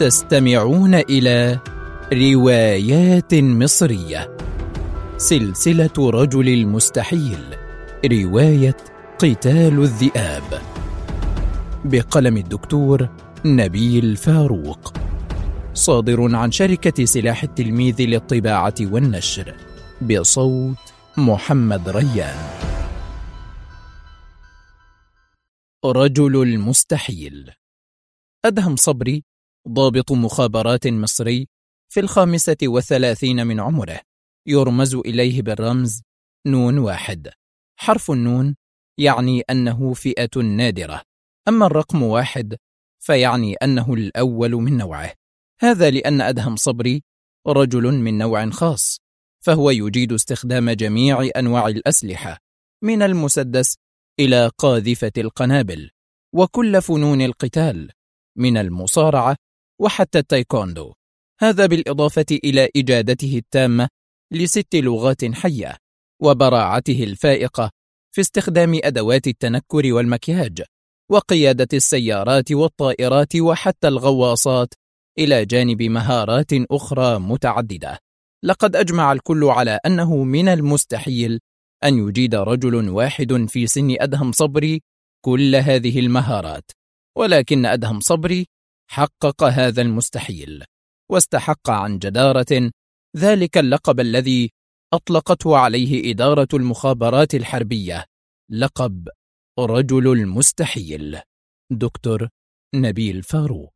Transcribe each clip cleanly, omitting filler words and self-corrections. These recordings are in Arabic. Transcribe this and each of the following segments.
تستمعون إلى روايات مصرية، سلسلة رجل المستحيل، رواية قتال الذئاب، بقلم الدكتور نبيل فاروق، صادر عن شركة سلاح التلميذ للطباعة والنشر، بصوت محمد ريان. رجل المستحيل. أدهم صبري ضابط مخابرات مصري في 35 من عمره، يرمز إليه بالرمز ن1. حرف النون يعني أنه فئة نادرة، أما الرقم 1 فيعني أنه الأول من نوعه. هذا لأن أدهم صبري رجل من نوع خاص، فهو يجيد استخدام جميع أنواع الأسلحة من المسدس إلى قاذفة القنابل، وكل فنون القتال من المصارعة وحتى التايكوندو، هذا بالإضافة إلى إجادته التامة ل6 لغات حية، وبراعته الفائقة في استخدام أدوات التنكر والمكياج، وقيادة السيارات والطائرات وحتى الغواصات، إلى جانب مهارات أخرى متعددة. لقد أجمع الكل على أنه من المستحيل أن يجيد رجل واحد في سن أدهم صبري كل هذه المهارات، ولكن أدهم صبري حقق هذا المستحيل، واستحق عن جدارة ذلك اللقب الذي أطلقته عليه إدارة المخابرات الحربية، لقب رجل المستحيل. دكتور نبيل فاروق.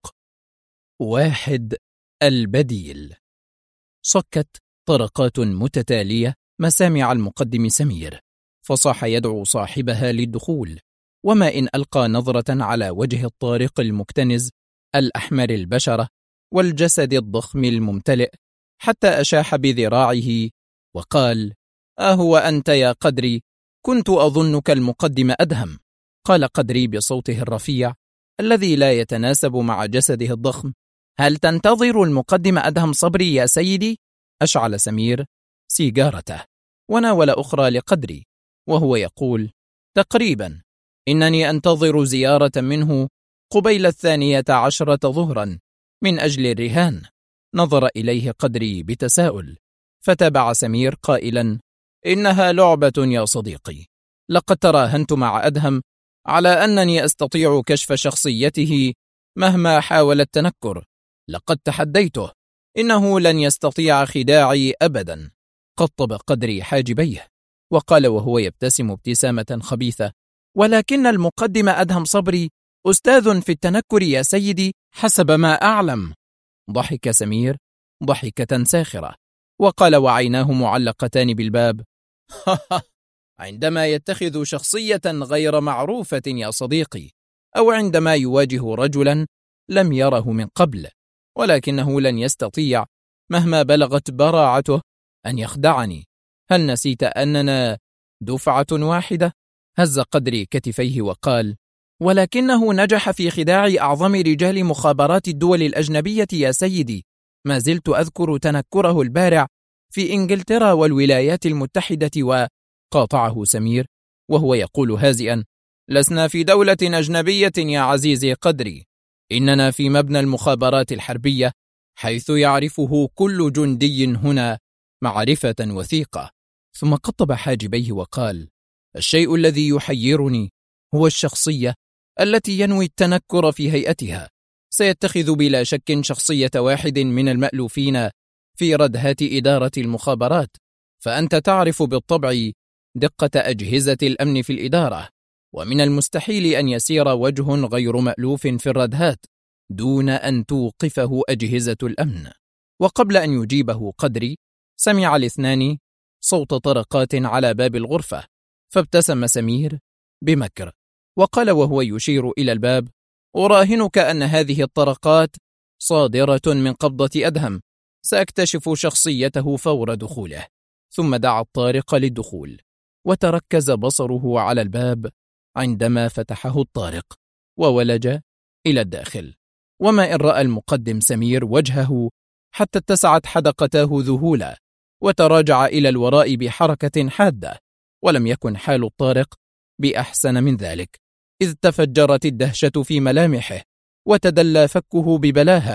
1. البديل. صكت طرقات متتالية مسامع المقدم سمير، فصاح يدعو صاحبها للدخول، وما إن ألقى نظرة على وجه الطارق المكتنز الأحمر البشرة والجسد الضخم الممتلئ، حتى أشاح بذراعه وقال: أهو أنت يا قدري؟ كنت أظنك المقدم أدهم. قال قدري بصوته الرفيع الذي لا يتناسب مع جسده الضخم: هل تنتظر المقدم أدهم صبري يا سيدي؟ أشعل سمير سيجارته وناول أخرى لقدري وهو يقول: تقريبا، إنني أنتظر زيارة منه قبيل 12 ظهرا من أجل الرهان. نظر إليه قدري بتساؤل، فتابع سمير قائلا: إنها لعبة يا صديقي، لقد تراهنت مع أدهم على أنني أستطيع كشف شخصيته مهما حاول التنكر، لقد تحديته، إنه لن يستطيع خداعي أبدا. قطب قدري حاجبيه وقال وهو يبتسم ابتسامة خبيثة: ولكن المقدم أدهم صبري أستاذ في التنكر يا سيدي حسب ما أعلم. ضحك سمير ضحكة ساخرة وقال وعيناه معلقتان بالباب: عندما يتخذ شخصية غير معروفة يا صديقي، أو عندما يواجه رجلا لم يره من قبل، ولكنه لن يستطيع مهما بلغت براعته أن يخدعني. هل نسيت أننا دفعة واحدة؟ هز قدري كتفيه وقال: ولكنه نجح في خداع أعظم رجال مخابرات الدول الأجنبية يا سيدي، ما زلت أذكر تنكره البارع في إنجلترا والولايات المتحدة. وقاطعه سمير وهو يقول هازئا: لسنا في دولة أجنبية يا عزيزي قدري، إننا في مبنى المخابرات الحربية، حيث يعرفه كل جندي هنا معرفة وثيقة. ثم قطب حاجبيه وقال: الشيء الذي يحيرني هو الشخصية التي ينوي التنكر في هيئتها. سيتخذ بلا شك شخصية واحد من المألوفين في ردهات إدارة المخابرات، فأنت تعرف بالطبع دقة أجهزة الأمن في الإدارة، ومن المستحيل أن يسير وجه غير مألوف في الردهات دون أن توقفه أجهزة الأمن. وقبل أن يجيبه قدري سمع الاثنان صوت طرقات على باب الغرفة، فابتسم سمير بمكر وقال وهو يشير إلى الباب: أراهنك أن هذه الطرقات صادرة من قبضة أدهم، سأكتشف شخصيته فور دخوله. ثم دعا الطارق للدخول، وتركز بصره على الباب عندما فتحه الطارق وولج إلى الداخل. وما إن رأى المقدم سمير وجهه حتى اتسعت حدقتاه ذهولا، وتراجع إلى الوراء بحركة حادة، ولم يكن حال الطارق بأحسن من ذلك، إذ تفجرت الدهشة في ملامحه، وتدلى فكه ببلاهة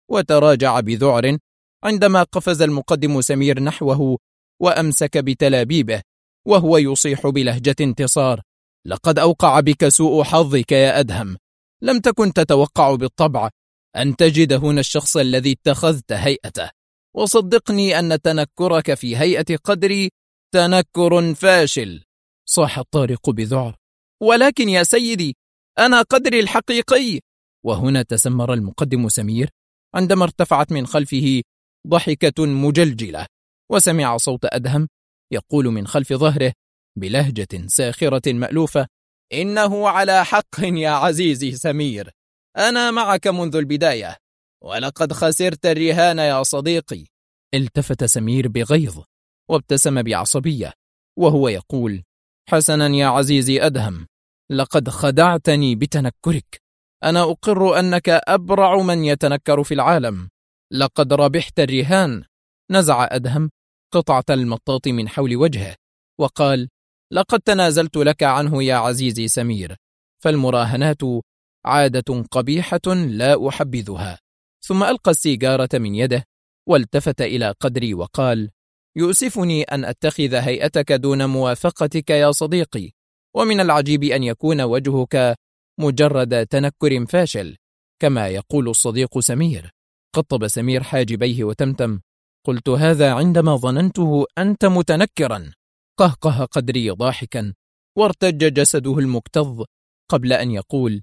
وتراجع بذعر عندما قفز المقدم سمير نحوه وأمسك بتلابيبه وهو يصيح بلهجة انتصار: لقد أوقع بك سوء حظك يا أدهم، لم تكن تتوقع بالطبع أن تجد هنا الشخص الذي اتخذت هيئته، وصدقني أن تنكرك في هيئة قدري تنكر فاشل. صاح الطارق بذعر: ولكن يا سيدي أنا قدري الحقيقي. وهنا تسمر المقدم سمير عندما ارتفعت من خلفه ضحكة مجلجلة، وسمع صوت أدهم يقول من خلف ظهره بلهجة ساخرة مألوفة: إنه على حق يا عزيزي سمير، أنا معك منذ البداية، ولقد خسرت الرهان يا صديقي. التفت سمير بغيظ وابتسم بعصبية وهو يقول: حسنا يا عزيزي أدهم، لقد خدعتني بتنكرك، أنا أقر أنك أبرع من يتنكر في العالم، لقد ربحت الرهان. نزع أدهم قطعة المطاط من حول وجهه وقال: لقد تنازلت لك عنه يا عزيزي سمير، فالمراهنات عادة قبيحة لا أحبذها. ثم ألقى السيجارة من يده والتفت إلى قدري وقال: يؤسفني أن أتخذ هيئتك دون موافقتك يا صديقي، ومن العجيب أن يكون وجهك مجرد تنكر فاشل كما يقول الصديق سمير. قطب سمير حاجبيه وتمتم: قلت هذا عندما ظننته أنت متنكرا. قهقه قدري ضاحكا وارتج جسده المكتظ قبل أن يقول: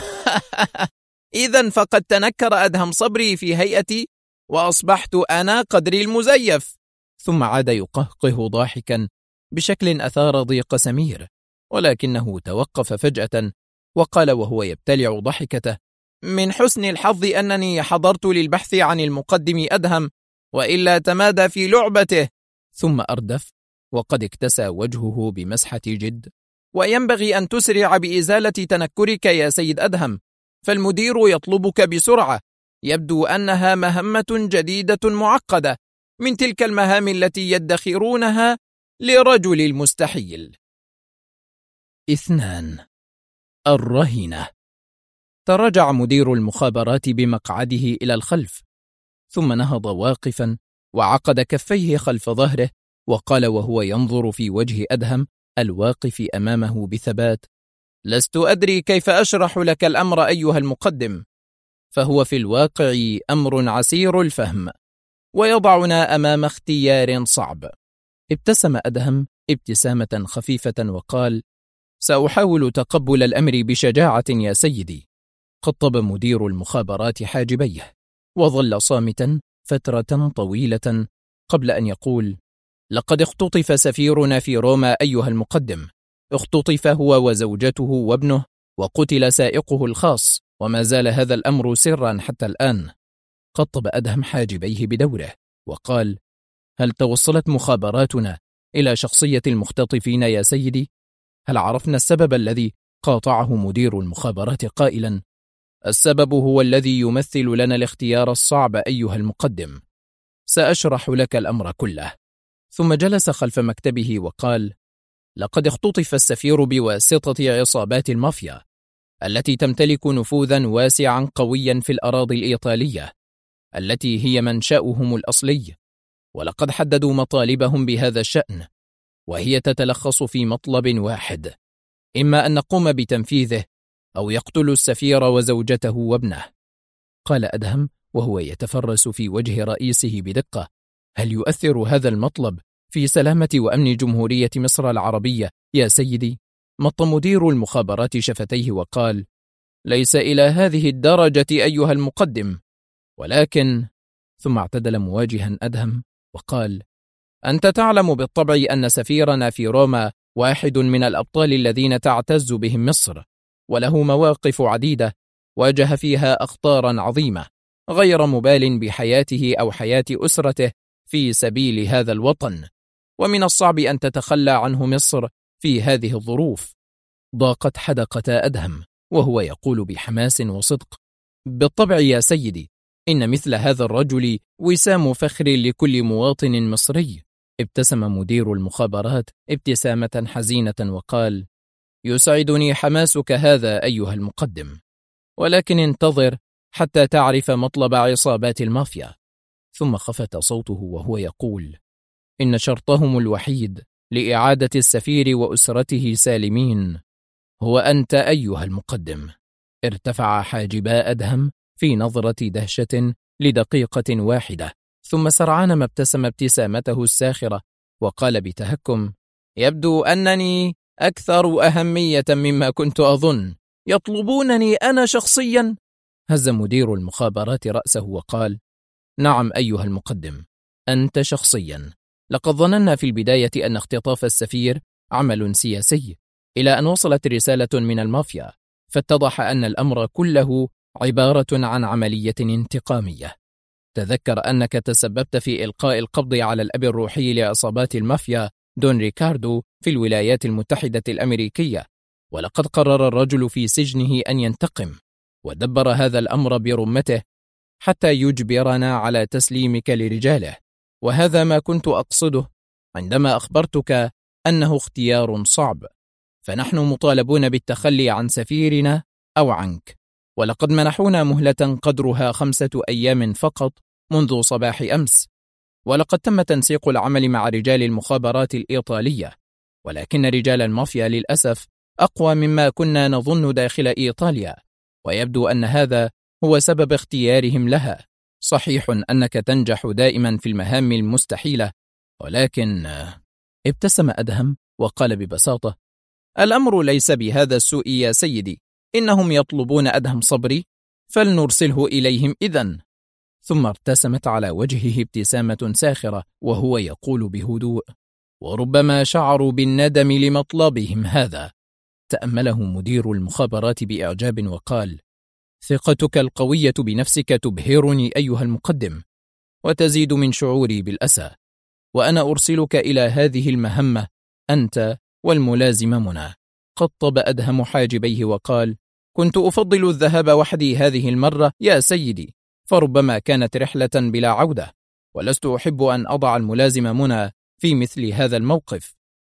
إذن فقد تنكر أدهم صبري في هيئتي وأصبحت أنا قدري المزيف. ثم عاد يقهقه ضاحكا بشكل أثار ضيق سمير، ولكنه توقف فجأة وقال وهو يبتلع ضحكته: من حسن الحظ أنني حضرت للبحث عن المقدم أدهم، وإلا تمادى في لعبته. ثم أردف وقد اكتسى وجهه بمسحة جد: وينبغي أن تسرع بإزالة تنكرك يا سيد أدهم، فالمدير يطلبك بسرعة، يبدو أنها مهمة جديدة معقدة من تلك المهام التي يدخرونها لرجل المستحيل. 2. الرهينة. تراجع مدير المخابرات بمقعده إلى الخلف، ثم نهض واقفا وعقد كفيه خلف ظهره وقال وهو ينظر في وجه أدهم الواقف أمامه بثبات: لست أدري كيف أشرح لك الأمر أيها المقدم، فهو في الواقع أمر عسير الفهم ويضعنا أمام اختيار صعب. ابتسم أدهم ابتسامة خفيفة وقال: سأحاول تقبل الأمر بشجاعة يا سيدي. قطب مدير المخابرات حاجبيه وظل صامتا فترة طويلة قبل أن يقول: لقد اختطف سفيرنا في روما أيها المقدم، اختطف هو وزوجته وابنه، وقتل سائقه الخاص، وما زال هذا الأمر سرا حتى الآن. قطب أدهم حاجبيه بدوره وقال: هل توصلت مخابراتنا إلى شخصية المختطفين يا سيدي؟ هل عرفنا السبب الذي قاطعه مدير المخابرات قائلا: السبب هو الذي يمثل لنا الاختيار الصعب أيها المقدم، سأشرح لك الأمر كله. ثم جلس خلف مكتبه وقال: لقد اختطف السفير بواسطة عصابات المافيا التي تمتلك نفوذا واسعا قويا في الأراضي الإيطالية التي هي منشأهم الأصلي، ولقد حددوا مطالبهم بهذا الشأن، وهي تتلخص في مطلب واحد: إما أن نقوم بتنفيذه أو يقتل السفير وزوجته وابنه. قال أدهم وهو يتفرس في وجه رئيسه بدقة: هل يؤثر هذا المطلب في سلامة وأمن جمهورية مصر العربية يا سيدي؟ مط مدير المخابرات شفتيه وقال: ليس إلى هذه الدرجة أيها المقدم، ولكن... ثم اعتدل مواجها أدهم وقال: أنت تعلم بالطبع أن سفيرنا في روما واحد من الأبطال الذين تعتز بهم مصر، وله مواقف عديدة واجه فيها أخطارا عظيمة، غير مبال بحياته أو حياة أسرته في سبيل هذا الوطن، ومن الصعب أن تتخلى عنه مصر في هذه الظروف. ضاقت حدقة أدهم وهو يقول بحماس وصدق: بالطبع يا سيدي، إن مثل هذا الرجل وسام فخر لكل مواطن مصري. ابتسم مدير المخابرات ابتسامة حزينة وقال: يسعدني حماسك هذا أيها المقدم، ولكن انتظر حتى تعرف مطلب عصابات المافيا. ثم خفت صوته وهو يقول: إن شرطهم الوحيد لإعادة السفير وأسرته سالمين هو أنت أيها المقدم. ارتفع حاجبا أدهم في نظرة دهشة لدقيقة واحدة، ثم سرعان ما ابتسم ابتسامته الساخرة وقال بتهكم: يبدو أنني أكثر أهمية مما كنت أظن. يطلبونني أنا شخصيا؟ هز مدير المخابرات رأسه وقال: نعم أيها المقدم، أنت شخصيا. لقد ظننا في البداية أن اختطاف السفير عمل سياسي، إلى أن وصلت رسالة من المافيا، فاتضح أن الأمر كله عبارة عن عملية انتقامية. تذكر أنك تسببت في إلقاء القبض على الأب الروحي لعصابات المافيا دون ريكاردو في الولايات المتحدة الأمريكية، ولقد قرر الرجل في سجنه أن ينتقم، ودبر هذا الأمر برمته حتى يجبرنا على تسليمك لرجاله. وهذا ما كنت أقصده عندما أخبرتك أنه اختيار صعب، فنحن مطالبون بالتخلي عن سفيرنا أو عنك، ولقد منحونا مهلة قدرها 5 أيام فقط منذ صباح أمس، ولقد تم تنسيق العمل مع رجال المخابرات الإيطالية، ولكن رجال المافيا للأسف أقوى مما كنا نظن داخل إيطاليا، ويبدو أن هذا هو سبب اختيارهم لها. صحيح أنك تنجح دائما في المهام المستحيلة، ولكن ابتسم أدهم وقال ببساطة: الأمر ليس بهذا السوء يا سيدي، إنهم يطلبون أدهم صبري، فلنرسله إليهم إذن. ثم ارتسمت على وجهه ابتسامة ساخرة وهو يقول بهدوء: وربما شعروا بالندم لمطلبهم هذا. تأمله مدير المخابرات بإعجاب وقال: ثقتك القوية بنفسك تبهرني أيها المقدم، وتزيد من شعوري بالأسى، وأنا أرسلك إلى هذه المهمة أنت والملازم منى. قطب أدهم حاجبيه وقال: كنت أفضل الذهاب وحدي هذه المرة يا سيدي، فربما كانت رحلة بلا عودة، ولست أحب أن أضع الملازم منى في مثل هذا الموقف.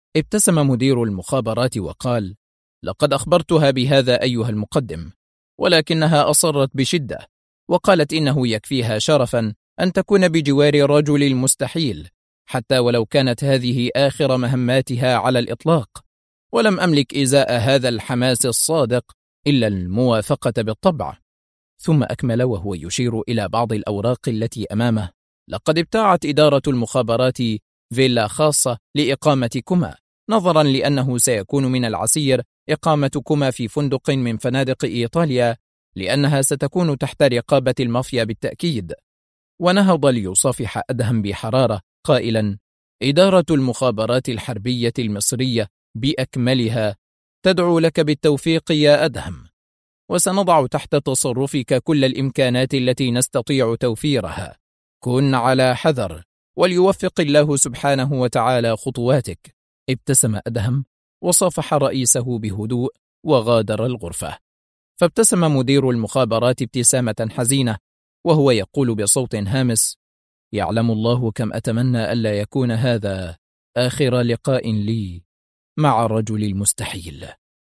ابتسم مدير المخابرات وقال: لقد أخبرتها بهذا أيها المقدم، ولكنها أصرت بشدة، وقالت إنه يكفيها شرفا أن تكون بجوار رجل المستحيل، حتى ولو كانت هذه آخر مهماتها على الإطلاق. ولم أملك إزاء هذا الحماس الصادق إلا الموافقة بالطبع. ثم أكمل وهو يشير إلى بعض الأوراق التي أمامه: لقد ابتاعت إدارة المخابرات فيلا خاصة لإقامتكما، نظرا لأنه سيكون من العسير إقامتكما في فندق من فنادق إيطاليا، لأنها ستكون تحت رقابة المافيا بالتأكيد. ونهض ليصافح أدهم بحرارة قائلا: إدارة المخابرات الحربية المصرية بأكملها تدعو لك بالتوفيق يا أدهم، وسنضع تحت تصرفك كل الإمكانات التي نستطيع توفيرها. كن على حذر، وليوفق الله سبحانه وتعالى خطواتك. ابتسم أدهم وصافح رئيسه بهدوء وغادر الغرفة. فابتسم مدير المخابرات ابتسامة حزينة وهو يقول بصوت هامس: يعلم الله كم أتمنى ألا يكون هذا آخر لقاء لي مع الرجل المستحيل.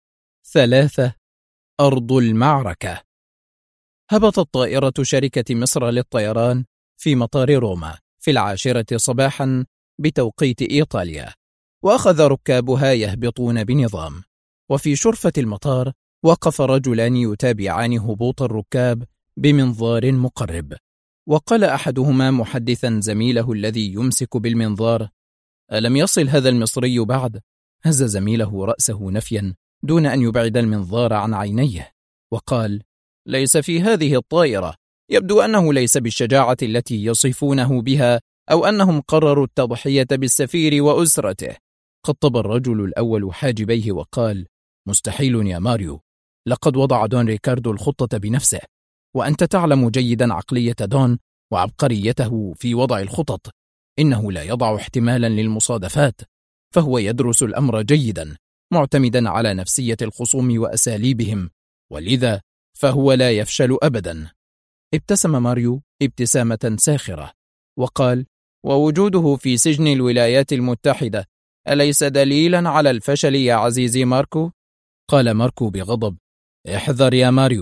3. أرض المعركة. هبطت طائرة شركة مصر للطيران في مطار روما في 10 صباحا بتوقيت إيطاليا، وأخذ ركابها يهبطون بنظام. وفي شرفة المطار وقف رجلان يتابعان هبوط الركاب بمنظار مقرب، وقال أحدهما محدثا زميله الذي يمسك بالمنظار: ألم يصل هذا المصري بعد؟ هز زميله رأسه نفيا دون أن يبعد المنظار عن عينيه، وقال: ليس في هذه الطائرة، يبدو أنه ليس بالشجاعة التي يصفونه بها، أو أنهم قرروا التضحية بالسفير وأسرته. قطب الرجل الأول حاجبيه وقال: مستحيل يا ماريو، لقد وضع دون ريكاردو الخطة بنفسه، وأنت تعلم جيدا عقلية دون وعبقريته في وضع الخطط. إنه لا يضع احتمالا للمصادفات، فهو يدرس الأمر جيدا معتمدا على نفسية الخصوم وأساليبهم، ولذا فهو لا يفشل أبدا. ابتسم ماريو ابتسامة ساخرة وقال: ووجوده في سجن الولايات المتحدة أليس دليلا على الفشل يا عزيزي ماركو؟ قال ماركو بغضب: احذر يا ماريو،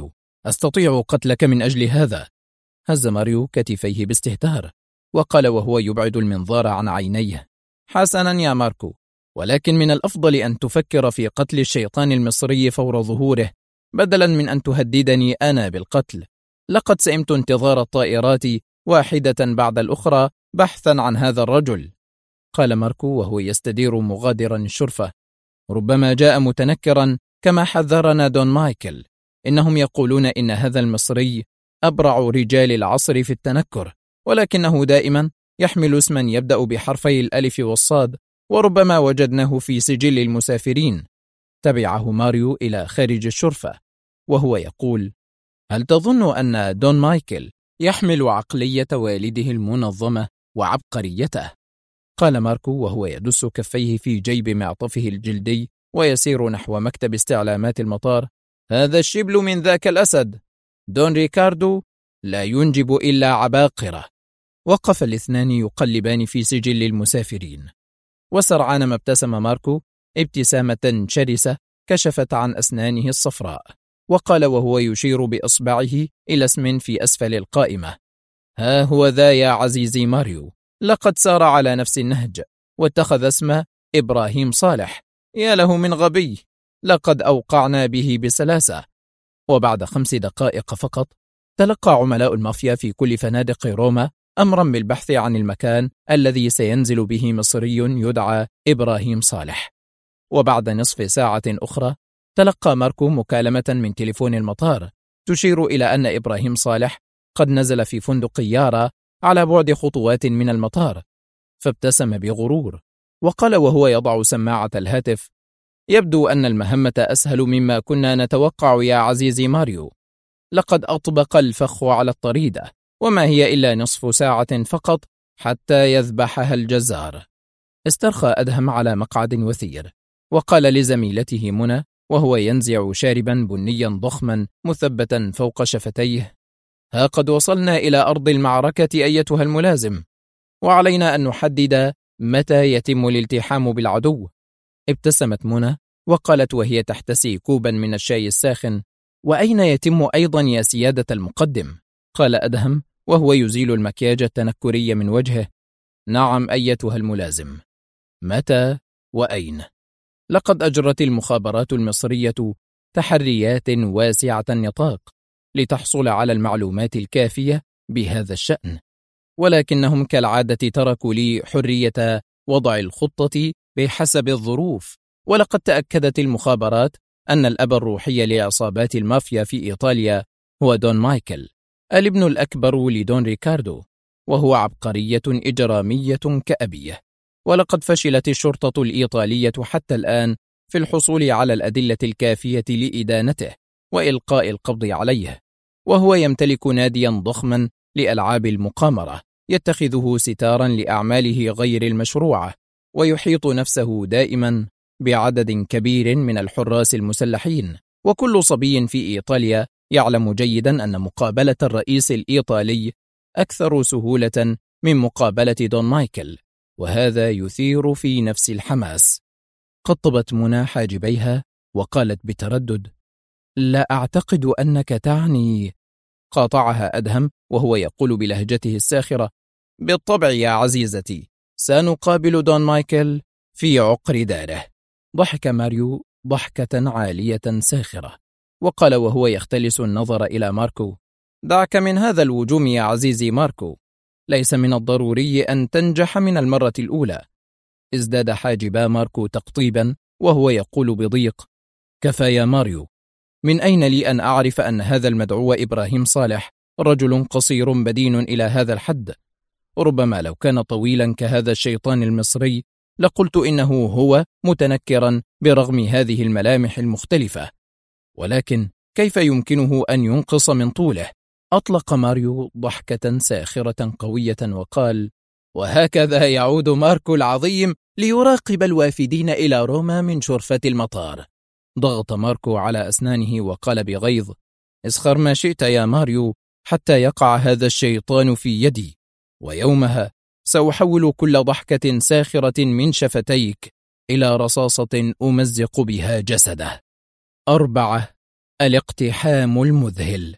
أستطيع قتلك من أجل هذا. هز ماريو كتفيه باستهتار وقال وهو يبعد المنظار عن عينيه: حسنا يا ماركو، ولكن من الأفضل أن تفكر في قتل الشيطان المصري فور ظهوره بدلا من أن تهددني أنا بالقتل. لقد سئمت انتظار الطائرات واحدة بعد الأخرى بحثا عن هذا الرجل. قال ماركو وهو يستدير مغادرا الشرفة: ربما جاء متنكرا كما حذرنا دون مايكل. إنهم يقولون إن هذا المصري أبرع رجال العصر في التنكر، ولكنه دائما يحمل اسما يبدأ بحرفي الألف والصاد، وربما وجدناه في سجل المسافرين. تبعه ماريو إلى خارج الشرفة وهو يقول: هل تظن أن دون مايكل يحمل عقلية والده المنظمة وعبقريته؟ قال ماركو وهو يدس كفيه في جيب معطفه الجلدي ويسير نحو مكتب استعلامات المطار: هذا الشبل من ذاك الأسد. دون ريكاردو لا ينجب إلا عباقرة. وقف الاثنان يقلبان في سجل المسافرين، وسرعان ما ابتسم ماركو ابتسامة شرسة كشفت عن أسنانه الصفراء، وقال وهو يشير بإصبعه إلى اسم في أسفل القائمة: ها هو ذا يا عزيزي ماريو، لقد سار على نفس النهج واتخذ اسم إبراهيم صالح. يا له من غبي، لقد أوقعنا به بسلاسة. وبعد 5 دقائق فقط تلقى عملاء المافيا في كل فنادق روما أمرا بالبحث عن المكان الذي سينزل به مصري يدعى إبراهيم صالح. وبعد نصف ساعة أخرى تلقى ماركو مكالمة من تليفون المطار تشير إلى أن إبراهيم صالح قد نزل في فندق يارا على بعد خطوات من المطار، فابتسم بغرور وقال وهو يضع سماعة الهاتف: يبدو أن المهمة أسهل مما كنا نتوقع يا عزيزي ماريو. لقد أطبق الفخ على الطريدة، وما هي إلا نصف ساعة فقط حتى يذبحها الجزار. استرخى أدهم على مقعد وثير وقال لزميلته منى وهو ينزع شاربا بنيا ضخما مثبتا فوق شفتيه: ها قد وصلنا إلى أرض المعركة أيتها الملازم، وعلينا أن نحدد متى يتم الالتحام بالعدو. ابتسمت منى وقالت وهي تحتسي كوبا من الشاي الساخن: وأين يتم أيضا يا سيادة المقدم؟ قال أدهم وهو يزيل المكياج التنكري من وجهه: نعم أيتها الملازم. متى وأين؟ لقد أجرت المخابرات المصرية تحريات واسعة النطاق لتحصل على المعلومات الكافية بهذا الشأن، ولكنهم كالعادة تركوا لي حرية وضع الخطة بحسب الظروف. ولقد تأكدت المخابرات أن الأب الروحي لعصابات المافيا في إيطاليا هو دون مايكل، الابن الأكبر لدون ريكاردو، وهو عبقرية إجرامية كأبيه. ولقد فشلت الشرطة الإيطالية حتى الآن في الحصول على الأدلة الكافية لإدانته وإلقاء القبض عليه، وهو يمتلك ناديا ضخما لألعاب المقامرة يتخذه ستارا لأعماله غير المشروعة، ويحيط نفسه دائما بعدد كبير من الحراس المسلحين. وكل صبي في إيطاليا يعلم جيدا أن مقابلة الرئيس الإيطالي أكثر سهولة من مقابلة دون مايكل، وهذا يثير في نفس الحماس. قطبت منى حاجبيها وقالت بتردد: لا أعتقد أنك تعني. قاطعها أدهم وهو يقول بلهجته الساخرة: بالطبع يا عزيزتي، سنقابل دون مايكل في عقر داره. ضحك ماريو ضحكة عالية ساخرة وقال وهو يختلس النظر إلى ماركو: دعك من هذا الوجوم يا عزيزي ماركو، ليس من الضروري أن تنجح من المرة الأولى. ازداد حاجبا ماركو تقطيبا وهو يقول بضيق: كفى يا ماريو، من أين لي أن أعرف أن هذا المدعو إبراهيم صالح رجل قصير بدين إلى هذا الحد؟ ربما لو كان طويلا كهذا الشيطان المصري لقلت إنه هو متنكرا برغم هذه الملامح المختلفة، ولكن كيف يمكنه أن ينقص من طوله؟ أطلق ماريو ضحكة ساخرة قوية وقال: وهكذا يعود ماركو العظيم ليراقب الوافدين إلى روما من شرفة المطار. ضغط ماركو على أسنانه وقال بغيظ: اسخر ما شئت يا ماريو حتى يقع هذا الشيطان في يدي، ويومها سأحول كل ضحكة ساخرة من شفتيك إلى رصاصة أمزق بها جسده. 4. الاقتحام المذهل.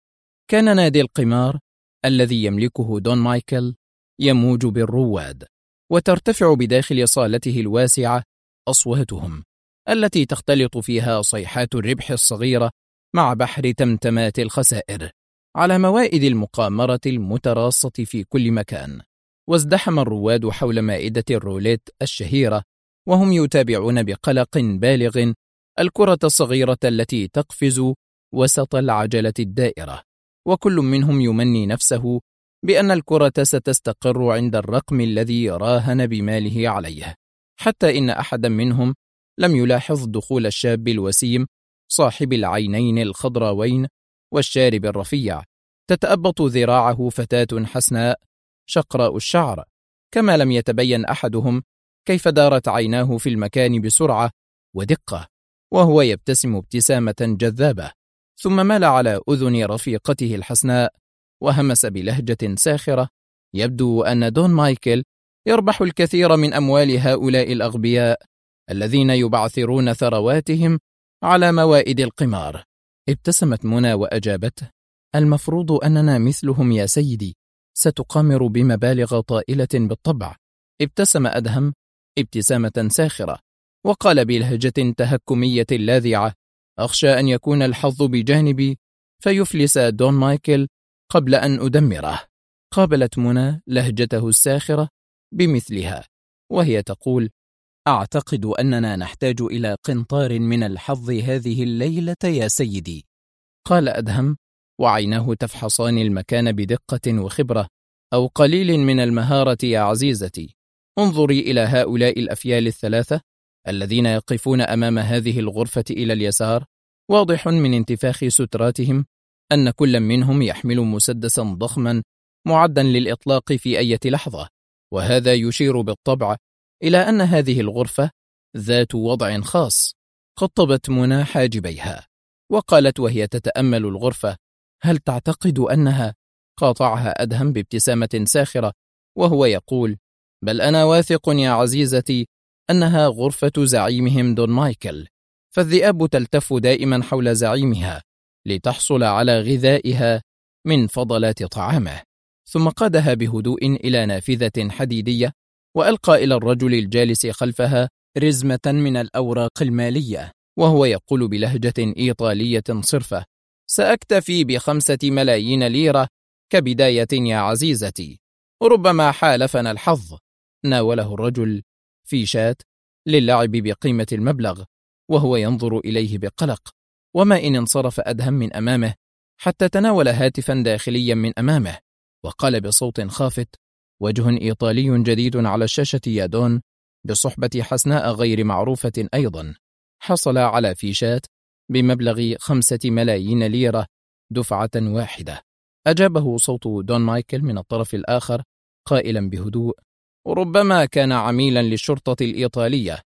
كان نادي القمار الذي يملكه دون مايكل يموج بالرواد، وترتفع بداخل صالته الواسعة أصواتهم التي تختلط فيها صيحات الربح الصغيرة مع بحر تمتمات الخسائر على موائد المقامرة المتراصة في كل مكان. وازدحم الرواد حول مائدة الروليت الشهيرة وهم يتابعون بقلق بالغ الكرة الصغيرة التي تقفز وسط العجلة الدائرة، وكل منهم يمني نفسه بأن الكرة ستستقر عند الرقم الذي راهن بماله عليه، حتى إن أحدا منهم لم يلاحظ دخول الشاب الوسيم صاحب العينين الخضراوين والشارب الرفيع، تتأبط ذراعه فتاة حسناء شقراء الشعر، كما لم يتبين أحدهم كيف دارت عيناه في المكان بسرعة ودقة وهو يبتسم ابتسامة جذابة، ثم مال على أذن رفيقته الحسناء وهمس بلهجة ساخرة: يبدو أن دون مايكل يربح الكثير من أموال هؤلاء الأغبياء الذين يبعثرون ثرواتهم على موائد القمار. ابتسمت منى وأجابته: المفروض أننا مثلهم يا سيدي، ستقامر بمبالغ طائلة بالطبع. ابتسم أدهم ابتسامة ساخرة وقال بلهجة تهكمية لاذعة: أخشى أن يكون الحظ بجانبي فيفلس دون مايكل قبل أن أدمره. قابلت منى لهجته الساخرة بمثلها وهي تقول: أعتقد أننا نحتاج إلى قنطار من الحظ هذه الليلة يا سيدي. قال أدهم وعيناه تفحصان المكان بدقة وخبرة: أو قليل من المهارة يا عزيزتي. انظري إلى هؤلاء الأفيال الثلاثة الذين يقفون أمام هذه الغرفة إلى اليسار، واضح من انتفاخ ستراتهم أن كل منهم يحمل مسدسا ضخما معدا للإطلاق في أي لحظة، وهذا يشير بالطبع إلى أن هذه الغرفة ذات وضع خاص. قطبت منى حاجبيها وقالت وهي تتأمل الغرفة: هل تعتقد أنها؟ قاطعها أدهم بابتسامة ساخرة وهو يقول: بل أنا واثق يا عزيزتي أنها غرفة زعيمهم دون مايكل، فالذئاب تلتف دائما حول زعيمها لتحصل على غذائها من فضلات طعامه. ثم قادها بهدوء إلى نافذة حديدية وألقى إلى الرجل الجالس خلفها رزمة من الأوراق المالية وهو يقول بلهجة إيطالية صرفة: سأكتفي ب5 ملايين ليرة كبداية يا عزيزتي، ربما حالفنا الحظ. ناوله الرجل فيشات للعب بقيمة المبلغ وهو ينظر إليه بقلق، وما إن انصرف أدهم من أمامه حتى تناول هاتفا داخليا من أمامه وقال بصوت خافت: وجه إيطالي جديد على الشاشة يا دون، بصحبة حسناء غير معروفة أيضا، حصل على فيشات بمبلغ 5 ملايين ليرة دفعة واحدة. أجابه صوت دون مايكل من الطرف الآخر قائلا بهدوء: ربما كان عميلا للشرطة الإيطالية.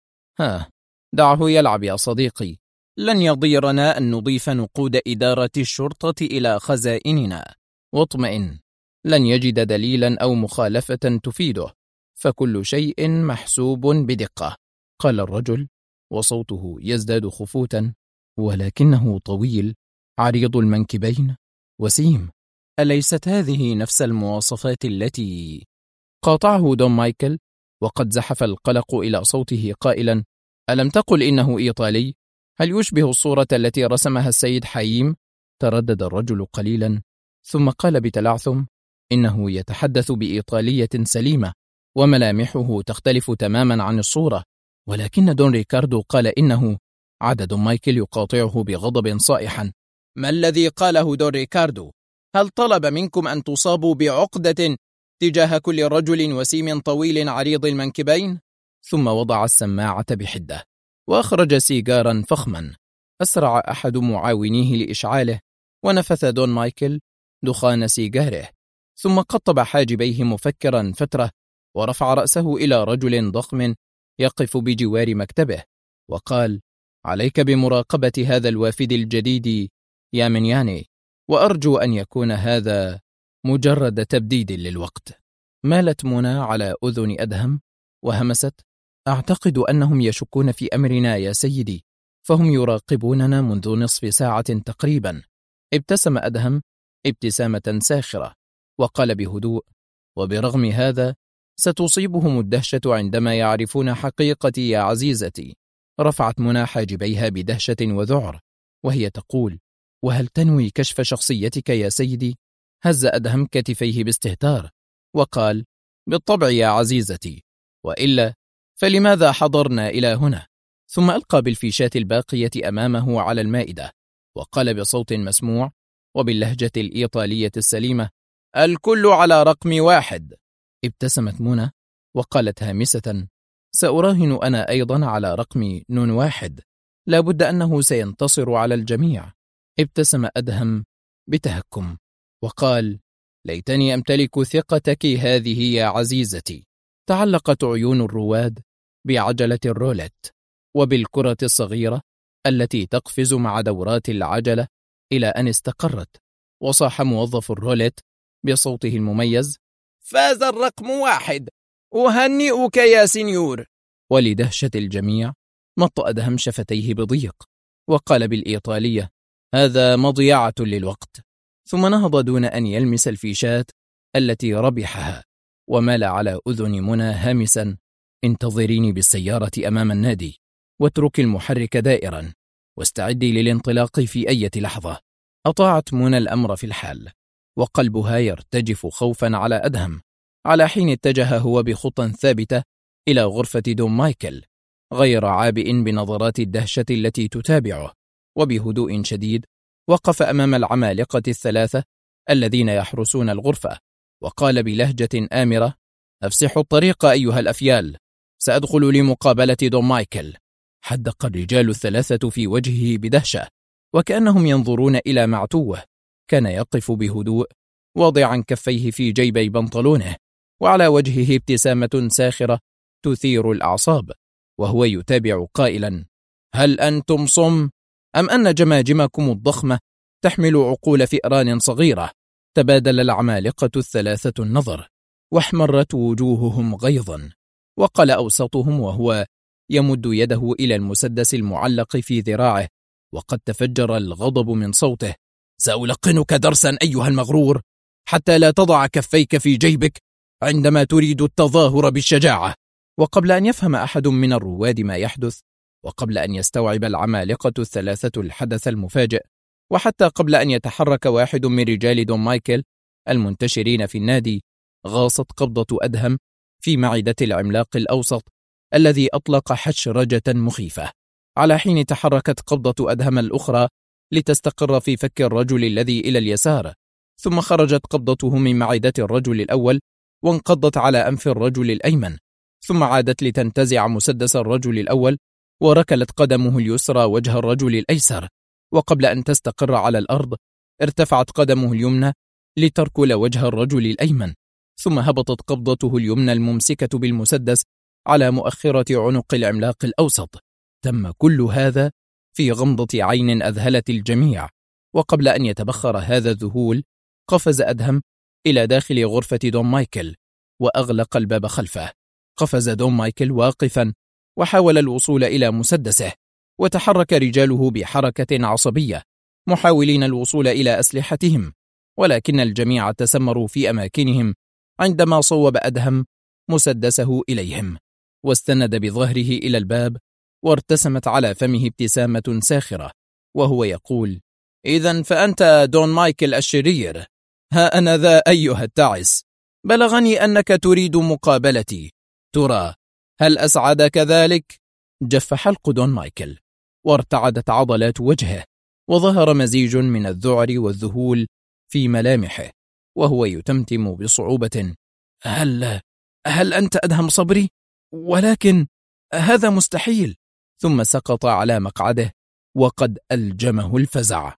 دعه يلعب يا صديقي، لن يضيرنا أن نضيف نقود إدارة الشرطة إلى خزائننا، واطمئن، لن يجد دليلا أو مخالفة تفيده، فكل شيء محسوب بدقة. قال الرجل وصوته يزداد خفوتا: ولكنه طويل عريض المنكبين وسيم، أليست هذه نفس المواصفات التي؟ قاطعه دون مايكل وقد زحف القلق إلى صوته قائلا: ألم تقل إنه إيطالي؟ هل يشبه الصورة التي رسمها السيد حييم؟ تردد الرجل قليلا ثم قال بتلعثم: إنه يتحدث بإيطالية سليمة وملامحه تختلف تماما عن الصورة. ولكن دون ريكاردو قال إنه. عاد دون مايكل يقاطعه بغضب صائحا: ما الذي قاله دون ريكاردو؟ هل طلب منكم أن تصابوا بعقدة تجاه كل رجل وسيم طويل عريض المنكبين؟ ثم وضع السماعة بحدة وأخرج سيجارا فخما. أسرع أحد معاونيه لإشعاله ونفث دون مايكل دخان سيجاره، ثم قطب حاجبيه مفكرا فترة ورفع رأسه إلى رجل ضخم يقف بجوار مكتبه وقال: عليك بمراقبة هذا الوافد الجديد يا منياني، وأرجو أن يكون هذا مجرد تبديد للوقت. مالت منى على أذن أدهم وهمست: أعتقد أنهم يشكون في أمرنا يا سيدي، فهم يراقبوننا منذ نصف ساعة تقريبا. ابتسم أدهم ابتسامة ساخرة وقال بهدوء: وبرغم هذا ستصيبهم الدهشة عندما يعرفون حقيقتي يا عزيزتي. رفعت منى حاجبيها بدهشة وذعر وهي تقول: وهل تنوي كشف شخصيتك يا سيدي؟ هز أدهم كتفيه باستهتار وقال: بالطبع يا عزيزتي، وإلا فلماذا حضرنا إلى هنا؟ ثم ألقى بالفيشات الباقية أمامه على المائدة وقال بصوت مسموع وباللهجة الإيطالية السليمة: الكل على رقم 1. ابتسمت منى وقالت هامسة: سأراهن أنا أيضا على رقم 1. لا بد أنه سينتصر على الجميع. ابتسم أدهم بتهكم وقال: ليتني أمتلك ثقتك هذه يا عزيزتي. تعلقت عيون الرواد بعجلة الرولت وبالكرة الصغيرة التي تقفز مع دورات العجلة إلى أن استقرت، وصاح موظف الرولت بصوته المميز: فاز الرقم 1، أهنئك يا سينيور. ولدهشة الجميع مط أدهم شفتيه بضيق وقال بالإيطالية: هذا مضيعة للوقت. ثم نهض دون أن يلمس الفيشات التي ربحها ومال على أذن منى هامسا: انتظريني بالسيارة أمام النادي، واترك المحرك دائرا، واستعدي للانطلاق في أي لحظة. أطاعت منى الأمر في الحال وقلبها يرتجف خوفا على أدهم، على حين اتجه هو بخطى ثابتة إلى غرفة دون مايكل، غير عابئ بنظرات الدهشة التي تتابعه. وبهدوء شديد وقف أمام العمالقة الثلاثة الذين يحرسون الغرفة وقال بلهجة آمرة: أفسحوا الطريق أيها الأفيال، سأدخل لمقابلة دون مايكل. حدق الرجال الثلاثة في وجهه بدهشة وكأنهم ينظرون إلى معتوه. كان يقف بهدوء واضعا كفيه في جيبي بنطلونه وعلى وجهه ابتسامة ساخرة تثير الأعصاب، وهو يتابع قائلا: هل أنتم صم؟ أم أن جماجمكم الضخمة تحمل عقول فئران صغيرة؟ تبادل العمالقة الثلاثة النظر واحمرت وجوههم غيظا. وقال أوسطهم وهو يمد يده إلى المسدس المعلق في ذراعه وقد تفجر الغضب من صوته: سألقنك درسا أيها المغرور، حتى لا تضع كفيك في جيبك عندما تريد التظاهر بالشجاعة. وقبل أن يفهم أحد من الرواد ما يحدث، وقبل أن يستوعب العمالقة الثلاثة الحدث المفاجئ، وحتى قبل أن يتحرك واحد من رجال دون مايكل المنتشرين في النادي، غاصت قبضة أدهم في معدة العملاق الأوسط الذي أطلق حشرجة مخيفة، على حين تحركت قبضة أدهم الأخرى لتستقر في فك الرجل الذي إلى اليسار، ثم خرجت قبضته من معدة الرجل الأول وانقضت على أنف الرجل الأيمن، ثم عادت لتنتزع مسدس الرجل الأول، وركلت قدمه اليسرى وجه الرجل الأيسر، وقبل أن تستقر على الأرض ارتفعت قدمه اليمنى لتركل وجه الرجل الأيمن، ثم هبطت قبضته اليمنى الممسكة بالمسدس على مؤخرة عنق العملاق الأوسط. تم كل هذا في غمضة عين أذهلت الجميع. وقبل أن يتبخر هذا الذهول قفز أدهم إلى داخل غرفة دون مايكل وأغلق الباب خلفه. قفز دون مايكل واقفا وحاول الوصول إلى مسدسه، وتحرك رجاله بحركة عصبية محاولين الوصول إلى أسلحتهم، ولكن الجميع تسمروا في أماكنهم عندما صوب أدهم مسدسه إليهم، واستند بظهره إلى الباب وارتسمت على فمه ابتسامة ساخرة وهو يقول: إذن فأنت دون مايكل الشرير، ها أنا ذا أيها التعس، بلغني أنك تريد مقابلتي، ترى هل أسعدك ذلك؟ جف حلق دون مايكل وارتعدت عضلات وجهه وظهر مزيج من الذعر والذهول في ملامحه وهو يتمتم بصعوبة: هل أنت أدهم صبري؟ ولكن هذا مستحيل. ثم سقط على مقعده وقد ألجمه الفزع.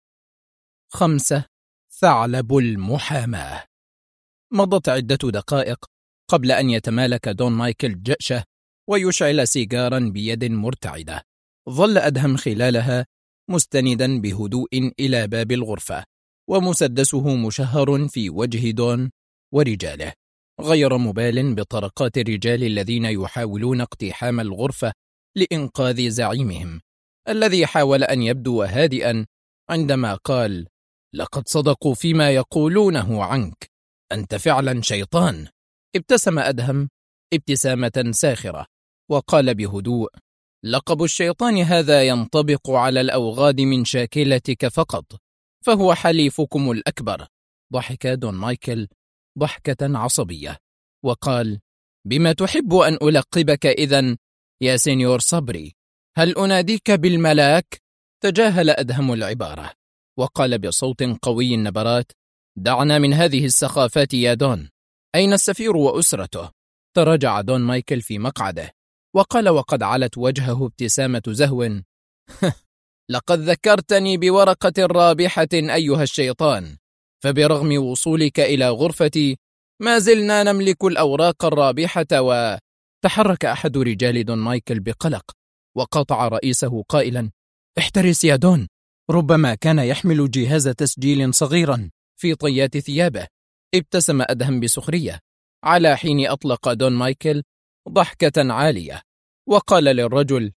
5. ثعلب المحاماة. مضت عدة دقائق قبل أن يتمالك دون مايكل جأشه ويشعل سيجارا بيد مرتعدة. ظل أدهم خلالها مستندا بهدوء إلى باب الغرفة ومسدسه مشهر في وجه دون ورجاله، غير مبال بطرقات الرجال الذين يحاولون اقتحام الغرفة لإنقاذ زعيمهم الذي حاول أن يبدو هادئا عندما قال: لقد صدقوا فيما يقولونه عنك، أنت فعلا شيطان. ابتسم أدهم ابتسامة ساخرة وقال بهدوء: لقب الشيطان هذا ينطبق على الأوغاد من شاكلتك فقط، فهو حليفكم الأكبر. ضحك دون مايكل ضحكة عصبية وقال: بما تحب أن ألقبك إذن يا سينيور صبري؟ هل أناديك بالملاك؟ تجاهل أدهم العبارة وقال بصوت قوي النبرات: دعنا من هذه السخافات يا دون. أين السفير وأسرته؟ تراجع دون مايكل في مقعده وقال وقد علت وجهه ابتسامة زهو: لقد ذكرتني بورقة رابحة أيها الشيطان، فبرغم وصولك إلى غرفتي ما زلنا نملك الأوراق الرابحة. وتحرك أحد رجال دون مايكل بقلق وقاطع رئيسه قائلا: احترس يا دون، ربما كان يحمل جهاز تسجيل صغيرا في طيات ثيابه. ابتسم أدهم بسخرية على حين أطلق دون مايكل ضحكة عالية وقال للرجل: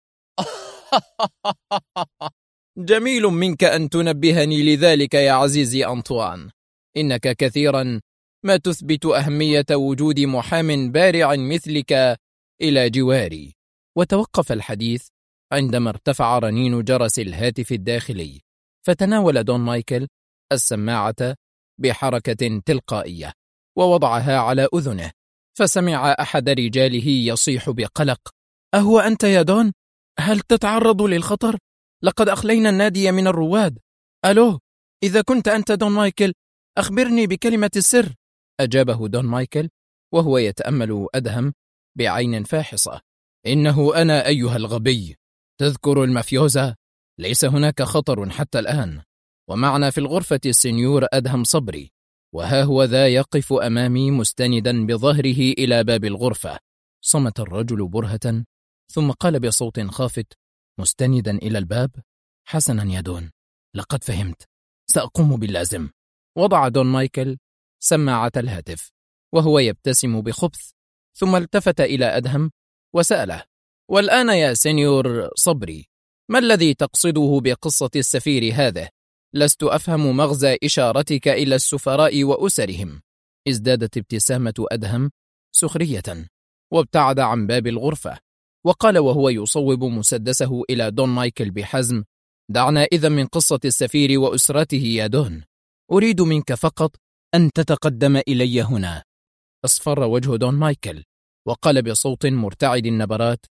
جميل منك أن تنبهني لذلك يا عزيزي أنطوان، إنك كثيرا ما تثبت أهمية وجود محام بارع مثلك إلى جواري. وتوقف الحديث عندما ارتفع رنين جرس الهاتف الداخلي، فتناول دون مايكل السماعة بحركة تلقائية ووضعها على أذنه، فسمع أحد رجاله يصيح بقلق: أهو أنت يا دون؟ هل تتعرض للخطر؟ لقد أخلينا النادي من الرواد. ألو، إذا كنت أنت دون مايكل أخبرني بكلمة السر. أجابه دون مايكل وهو يتأمل أدهم بعين فاحصة: إنه أنا أيها الغبي، تذكر المافيوزا؟ ليس هناك خطر حتى الآن، ومعنا في الغرفة السنيور أدهم صبري، وها هو ذا يقف أمامي مستندا بظهره إلى باب الغرفة. صمت الرجل برهة ثم قال بصوت خافت مستندا إلى الباب: حسنا يا دون، لقد فهمت، سأقوم باللازم. وضع دون مايكل سماعة الهاتف وهو يبتسم بخبث، ثم التفت إلى أدهم وسأله: والآن يا سينيور صبري، ما الذي تقصده بقصة السفير هذا؟ لست أفهم مغزى إشارتك إلى السفراء وأسرهم. ازدادت ابتسامة أدهم سخرية وابتعد عن باب الغرفة وقال وهو يصوب مسدسه إلى دون مايكل بحزم: دعنا إذن من قصة السفير وأسرته يا دون، أريد منك فقط أن تتقدم إلي هنا. أصفر وجه دون مايكل وقال بصوت مرتعد النبرات: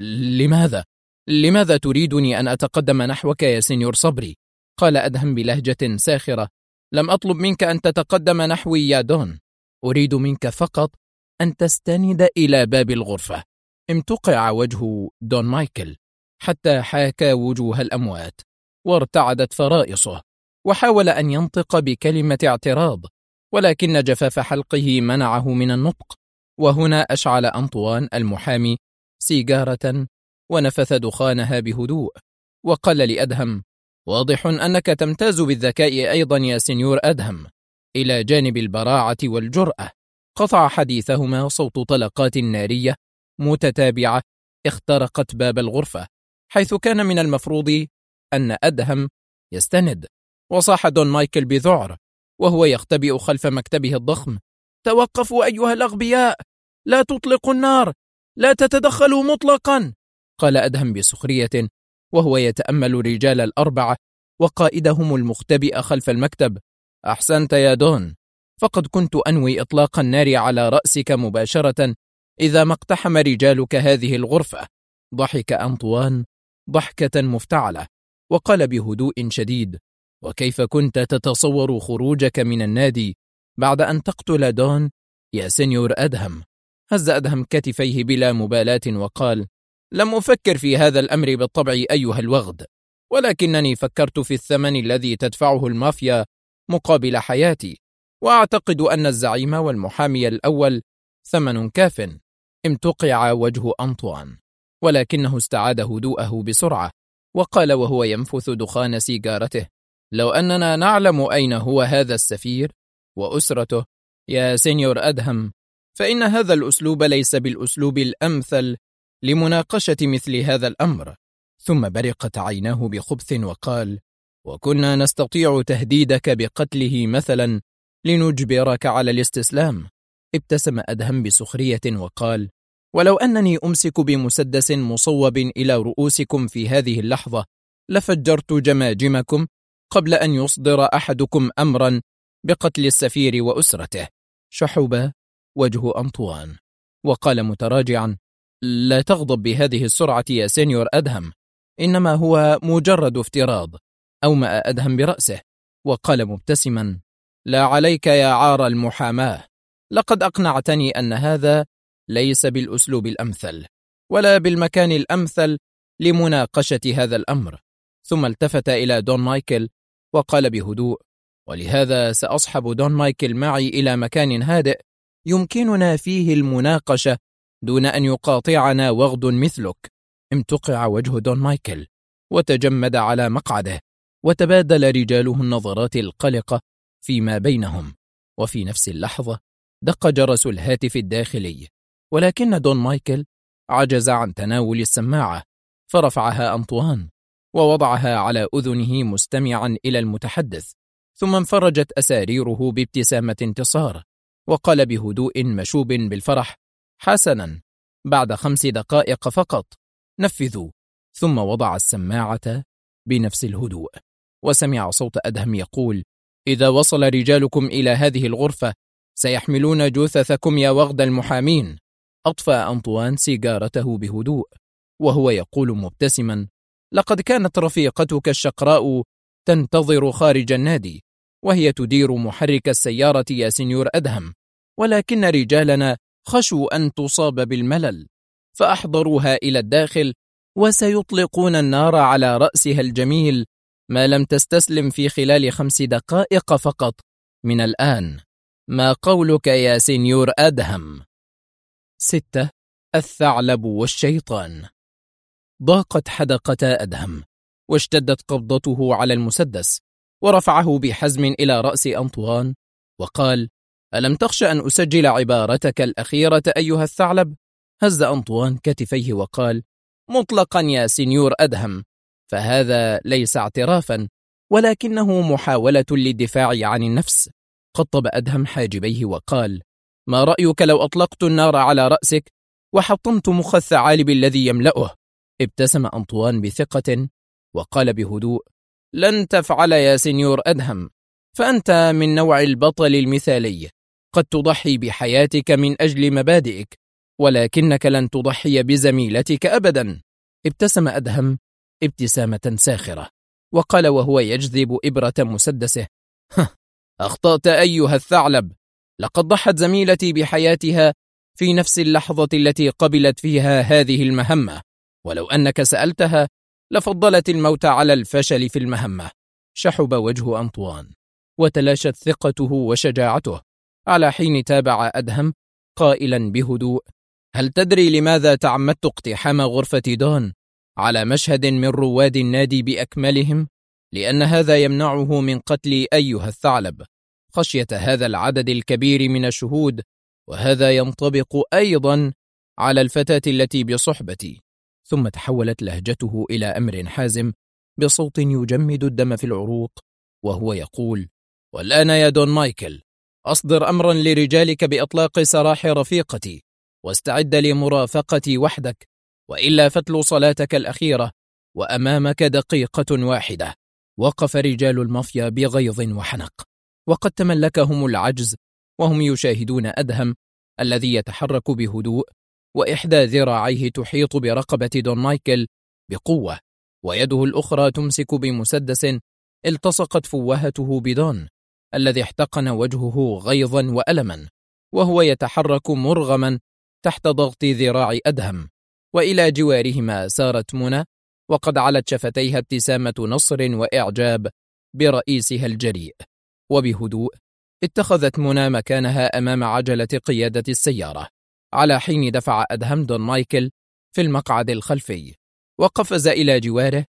لماذا تريدني أن أتقدم نحوك يا سينيور صبري؟ قال أدهم بلهجة ساخرة: لم أطلب منك أن تتقدم نحوي يا دون، أريد منك فقط أن تستند إلى باب الغرفة. امتقع وجه دون مايكل حتى حاكى وجوه الأموات وارتعدت فرائصه، وحاول أن ينطق بكلمة اعتراض ولكن جفاف حلقه منعه من النطق. وهنا أشعل أنطوان المحامي سيجارة ونفث دخانها بهدوء وقال لأدهم: واضح أنك تمتاز بالذكاء أيضا يا سينيور أدهم، إلى جانب البراعة والجرأة. قطع حديثهما صوت طلقات نارية متتابعة اخترقت باب الغرفة، حيث كان من المفروض أن أدهم يستند. وصاح دون مايكل بذعر وهو يختبئ خلف مكتبه الضخم: توقفوا أيها الأغبياء، لا تطلقوا النار، لا تتدخلوا مطلقا. قال أدهم بسخرية وهو يتأمل رجال الأربعة وقائدهم المختبئ خلف المكتب: أحسنت يا دون، فقد كنت أنوي إطلاق النار على رأسك مباشرة إذا ما اقتحم رجالك هذه الغرفة. ضحك أنطوان ضحكة مفتعلة وقال بهدوء شديد: وكيف كنت تتصور خروجك من النادي بعد أن تقتل دون يا سينيور أدهم؟ هز أدهم كتفيه بلا مبالاة وقال: لم أفكر في هذا الأمر بالطبع أيها الوغد، ولكنني فكرت في الثمن الذي تدفعه المافيا مقابل حياتي، وأعتقد أن الزعيم والمحامي الأول ثمن كاف. امتقع وجه أنطوان ولكنه استعاد هدوءه بسرعة وقال وهو ينفث دخان سيجارته: لو أننا نعلم أين هو هذا السفير وأسرته يا سينيور أدهم، فإن هذا الأسلوب ليس بالأسلوب الأمثل لمناقشة مثل هذا الأمر. ثم برقت عيناه بخبث وقال: وكنا نستطيع تهديدك بقتله مثلا لنجبرك على الاستسلام. ابتسم أدهم بسخرية وقال: ولو أنني أمسك بمسدس مصوب إلى رؤوسكم في هذه اللحظة لفجرت جماجمكم قبل أن يصدر أحدكم أمرا بقتل السفير وأسرته. شحب وجه أنطوان وقال متراجعا: لا تغضب بهذه السرعة يا سينيور أدهم، إنما هو مجرد افتراض. أومأ أدهم برأسه وقال مبتسما: لا عليك يا عار المحاماة، لقد أقنعتني أن هذا ليس بالأسلوب الأمثل ولا بالمكان الأمثل لمناقشة هذا الأمر. ثم التفت إلى دون مايكل وقال بهدوء: ولهذا سأصحب دون مايكل معي إلى مكان هادئ يمكننا فيه المناقشة دون أن يقاطعنا وغد مثلك. امتقع وجه دون مايكل وتجمد على مقعده، وتبادل رجاله النظرات القلقة فيما بينهم. وفي نفس اللحظة دق جرس الهاتف الداخلي، ولكن دون مايكل عجز عن تناول السماعة، فرفعها أنطوان ووضعها على أذنه مستمعا إلى المتحدث، ثم انفرجت أساريره بابتسامة انتصار، وقال بهدوء مشوب بالفرح: حسنا، بعد 5 دقائق فقط، نفذوا. ثم وضع السماعة بنفس الهدوء، وسمع صوت أدهم يقول: إذا وصل رجالكم إلى هذه الغرفة سيحملون جثثكم يا وغد المحامين. أطفأ أنطوان سيجارته بهدوء وهو يقول مبتسما: لقد كانت رفيقتك الشقراء تنتظر خارج النادي وهي تدير محرك السيارة يا سينيور أدهم، ولكن رجالنا خشوا أن تصاب بالملل فأحضروها إلى الداخل، وسيطلقون النار على رأسها الجميل ما لم تستسلم في خلال 5 دقائق فقط من الآن. ما قولك يا سينيور أدهم؟ 6. الثعلب والشيطان. ضاقت حدقتا أدهم، واشتدت قبضته على المسدس، ورفعه بحزم إلى رأس أنطوان وقال: ألم تخش أن أسجل عبارتك الأخيرة أيها الثعلب؟ هز أنطوان كتفيه وقال: مطلقا يا سينيور أدهم، فهذا ليس اعترافا ولكنه محاولة للدفاع عن النفس. قطب أدهم حاجبيه وقال: ما رأيك لو أطلقت النار على رأسك وحطمت مخ الثعالب الذي يملأه؟ ابتسم أنطوان بثقة وقال بهدوء: لن تفعل يا سينيور أدهم، فأنت من نوع البطل المثالي، قد تضحي بحياتك من أجل مبادئك، ولكنك لن تضحي بزميلتك أبدا. ابتسم أدهم ابتسامة ساخرة وقال وهو يجذب إبرة مسدسه: أخطأت أيها الثعلب، لقد ضحت زميلتي بحياتها في نفس اللحظة التي قبلت فيها هذه المهمة، ولو أنك سألتها لفضلت الموت على الفشل في المهمة. شحب وجه أنطوان وتلاشت ثقته وشجاعته، على حين تابع أدهم قائلا بهدوء: هل تدري لماذا تعمدت اقتحام غرفة دون على مشهد من رواد النادي بأكملهم؟ لأن هذا يمنعه من قتلي أيها الثعلب، خشية هذا العدد الكبير من الشهود، وهذا ينطبق أيضا على الفتاة التي بصحبتي. ثم تحولت لهجته إلى أمر حازم بصوت يجمد الدم في العروق وهو يقول: والآن يا دون مايكل، أصدر أمرا لرجالك بإطلاق سراح رفيقتي، واستعد لمرافقتي وحدك، وإلا فتلو صلاتك الأخيرة وأمامك دقيقة واحدة. وقف رجال المافيا بغيظ وحنق، وقد تملكهم العجز وهم يشاهدون أدهم الذي يتحرك بهدوء وإحدى ذراعيه تحيط برقبة دون مايكل بقوة، ويده الأخرى تمسك بمسدس التصقت فوهته بدون الذي احتقن وجهه غيظا وألما، وهو يتحرك مرغما تحت ضغط ذراع أدهم. وإلى جوارهما سارت منى، وقد علت شفتيها ابتسامة نصر وإعجاب برئيسها الجريء. وبهدوء اتخذت منى مكانها أمام عجلة قيادة السيارة، على حين دفع أدهم دون مايكل في المقعد الخلفي، وقفز إلى جواره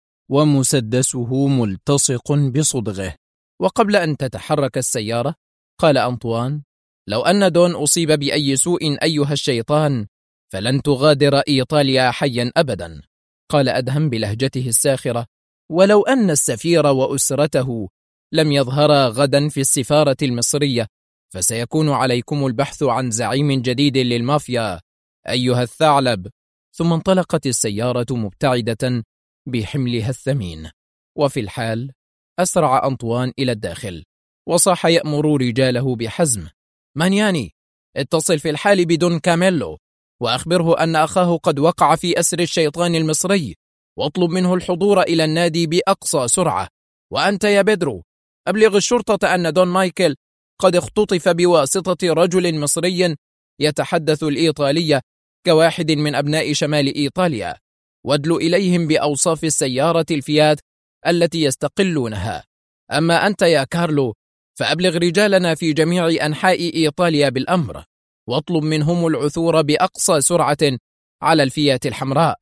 ومسدسه ملتصق بصدغه. وقبل أن تتحرك السيارة قال أنطوان: لو أن دون أصيب بأي سوء أيها الشيطان فلن تغادر إيطاليا حيا أبدا. قال أدهم بلهجته الساخرة: ولو أن السفير وأسرته لم يظهرا غدا في السفارة المصرية فسيكون عليكم البحث عن زعيم جديد للمافيا أيها الثعلب. ثم انطلقت السيارة مبتعدة بحملها الثمين. وفي الحال أسرع أنطوان إلى الداخل وصاح يأمر رجاله بحزم: مانياني، اتصل في الحال بدون كاميلو وأخبره أن أخاه قد وقع في أسر الشيطان المصري، واطلب منه الحضور إلى النادي بأقصى سرعة. وأنت يا بيدرو، أبلغ الشرطة أن دون مايكل قد اختطف بواسطة رجل مصري يتحدث الإيطالية كواحد من أبناء شمال إيطاليا، وادل إليهم بأوصاف السيارة الفيات التي يستقلونها. أما أنت يا كارلو فأبلغ رجالنا في جميع أنحاء إيطاليا بالأمر، واطلب منهم العثور بأقصى سرعة على الفيات الحمراء.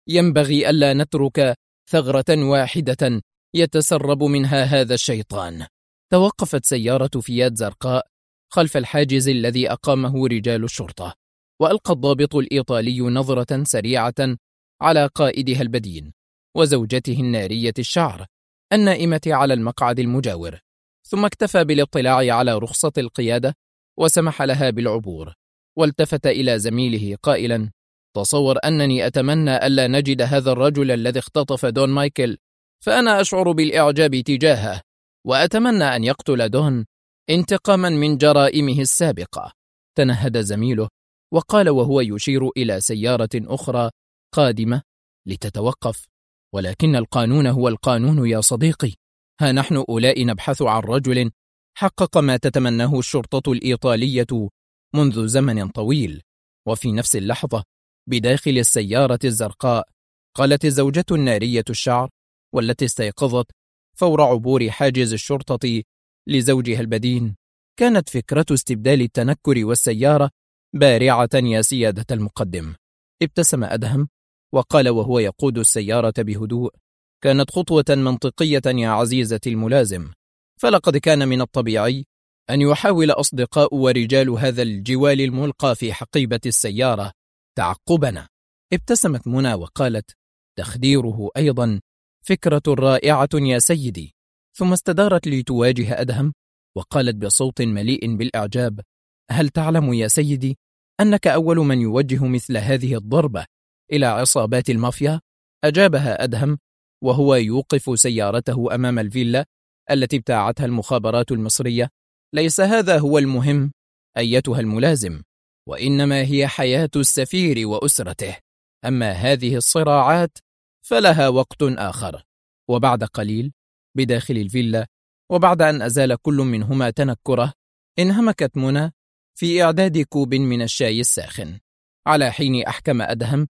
ينبغي ألا نترك ثغرة واحدة يتسرب منها هذا الشيطان. توقفت سيارة فيات زرقاء خلف الحاجز الذي أقامه رجال الشرطة، وألقى الضابط الإيطالي نظرة سريعة على قائدها البدين وزوجته النارية الشعر النائمة على المقعد المجاور، ثم اكتفى بالاطلاع على رخصة القيادة وسمح لها بالعبور، والتفت إلى زميله قائلا: تصور أنني أتمنى ألا نجد هذا الرجل الذي اختطف دون مايكل، فأنا أشعر بالإعجاب تجاهه، وأتمنى أن يقتل دون انتقاما من جرائمه السابقة. تنهد زميله وقال وهو يشير إلى سيارة أخرى قادمة لتتوقف: ولكن القانون هو القانون يا صديقي، ها نحن أولاء نبحث عن رجل حقق ما تتمناه الشرطة الإيطالية منذ زمن طويل. وفي نفس اللحظة بداخل السيارة الزرقاء قالت الزوجة النارية الشعر والتي استيقظت فور عبور حاجز الشرطة لزوجها البدين: كانت فكرة استبدال التنكر والسيارة بارعة يا سيادة المقدم. ابتسم أدهم وقال وهو يقود السيارة بهدوء: كانت خطوة منطقية يا عزيزتي الملازم، فلقد كان من الطبيعي أن يحاول أصدقاء ورجال هذا الجوال الملقى في حقيبة السيارة تعقبنا. ابتسمت منى وقالت: تخديره أيضا فكرة رائعة يا سيدي. ثم استدارت لتواجه أدهم وقالت بصوت مليء بالإعجاب: هل تعلم يا سيدي أنك أول من يوجه مثل هذه الضربة إلى عصابات المافيا؟ أجابها أدهم وهو يوقف سيارته أمام الفيلا التي ابتاعتها المخابرات المصرية: ليس هذا هو المهم أيتها الملازم، وإنما هي حياة السفير وأسرته. أما هذه الصراعات فلها وقت آخر. وبعد قليل بداخل الفيلا، وبعد أن أزال كل منهما تنكره، انهمكت منى في إعداد كوب من الشاي الساخن، على حين أحكم أدهم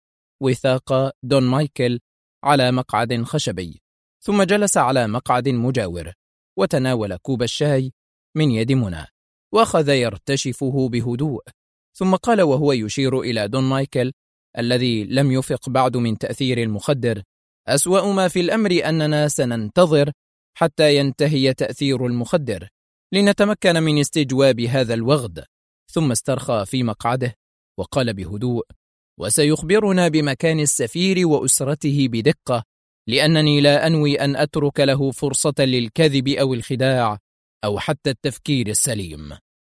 وثاق دون مايكل على مقعد خشبي، ثم جلس على مقعد مجاور وتناول كوب الشاي من يد منى وأخذ يرتشفه بهدوء، ثم قال وهو يشير إلى دون مايكل الذي لم يفق بعد من تأثير المخدر: أسوأ ما في الأمر أننا سننتظر حتى ينتهي تأثير المخدر لنتمكن من استجواب هذا الوغد. ثم استرخى في مقعده وقال بهدوء: وسيخبرنا بمكان السفير وأسرته بدقة، لأنني لا أنوي أن أترك له فرصة للكذب أو الخداع أو حتى التفكير السليم.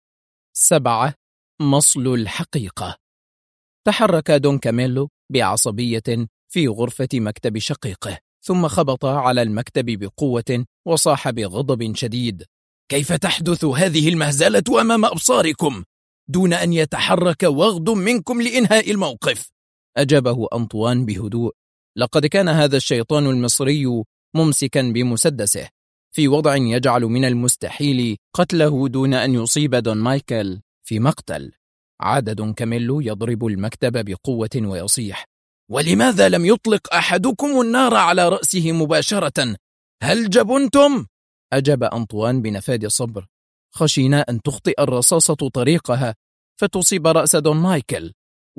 7. مصل الحقيقة. تحرك دون كاميلو بعصبية في غرفة مكتب شقيقه، ثم خبط على المكتب بقوة وصاح بغضب شديد: كيف تحدث هذه المهزلة أمام أبصاركم دون أن يتحرك وغد منكم لإنهاء الموقف؟ أجابه أنطوان بهدوء: لقد كان هذا الشيطان المصري ممسكا بمسدسه في وضع يجعل من المستحيل قتله دون أن يصيب دون مايكل في مقتل. عاد دون كاميلو يضرب المكتب بقوة ويصيح: ولماذا لم يطلق أحدكم النار على رأسه مباشرة؟ هل جبنتم؟ أجاب أنطوان بنفاد صبر: خشينا أن تخطئ الرصاصة طريقها فتصيب رأس دون مايكل.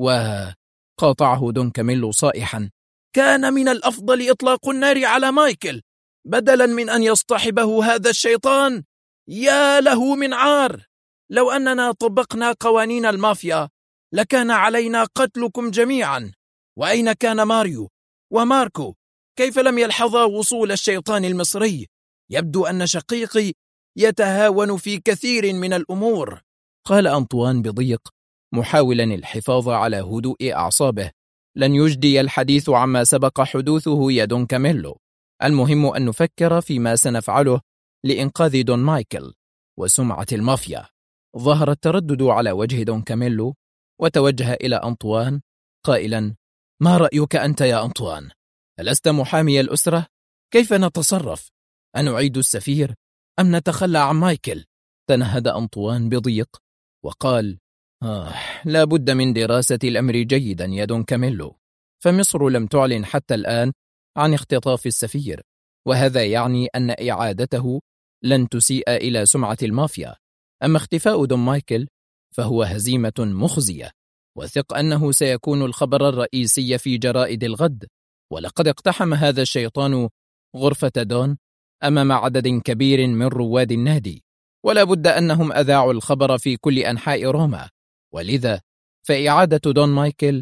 وقاطعه دون كاميلو صائحا: كان من الأفضل إطلاق النار على مايكل بدلا من أن يصطحبه هذا الشيطان. يا له من عار! لو أننا طبقنا قوانين المافيا لكان علينا قتلكم جميعا. وأين كان ماريو وماركو، كيف لم يلحظا وصول الشيطان المصري؟ يبدو أن شقيقي يتهاون في كثير من الأمور، قال أنطوان بضيق، محاولا الحفاظ على هدوء أعصابه. لن يجدي الحديث عما سبق حدوثه يا دون كاميلو. المهم أن نفكر فيما سنفعله لإنقاذ دون مايكل وسمعة المافيا. ظهر التردد على وجه دون كاميلو وتوجه إلى أنطوان قائلا: ما رأيك أنت يا أنطوان؟ ألست محامي الأسرة؟ كيف نتصرف؟ أنعيد السفير أم نتخلى عن مايكل؟ تنهد أنطوان بضيق وقال: لا بد من دراسة الأمر جيدا يا دون كاميلو، فمصر لم تعلن حتى الآن عن اختطاف السفير، وهذا يعني أن إعادته لن تسيء إلى سمعة المافيا. أما اختفاء دون مايكل فهو هزيمة مخزية، وثق أنه سيكون الخبر الرئيسي في جرائد الغد. ولقد اقتحم هذا الشيطان غرفة دون أمام عدد كبير من رواد النادي، ولا بد أنهم أذاعوا الخبر في كل أنحاء روما، ولذا فإعادة دون مايكل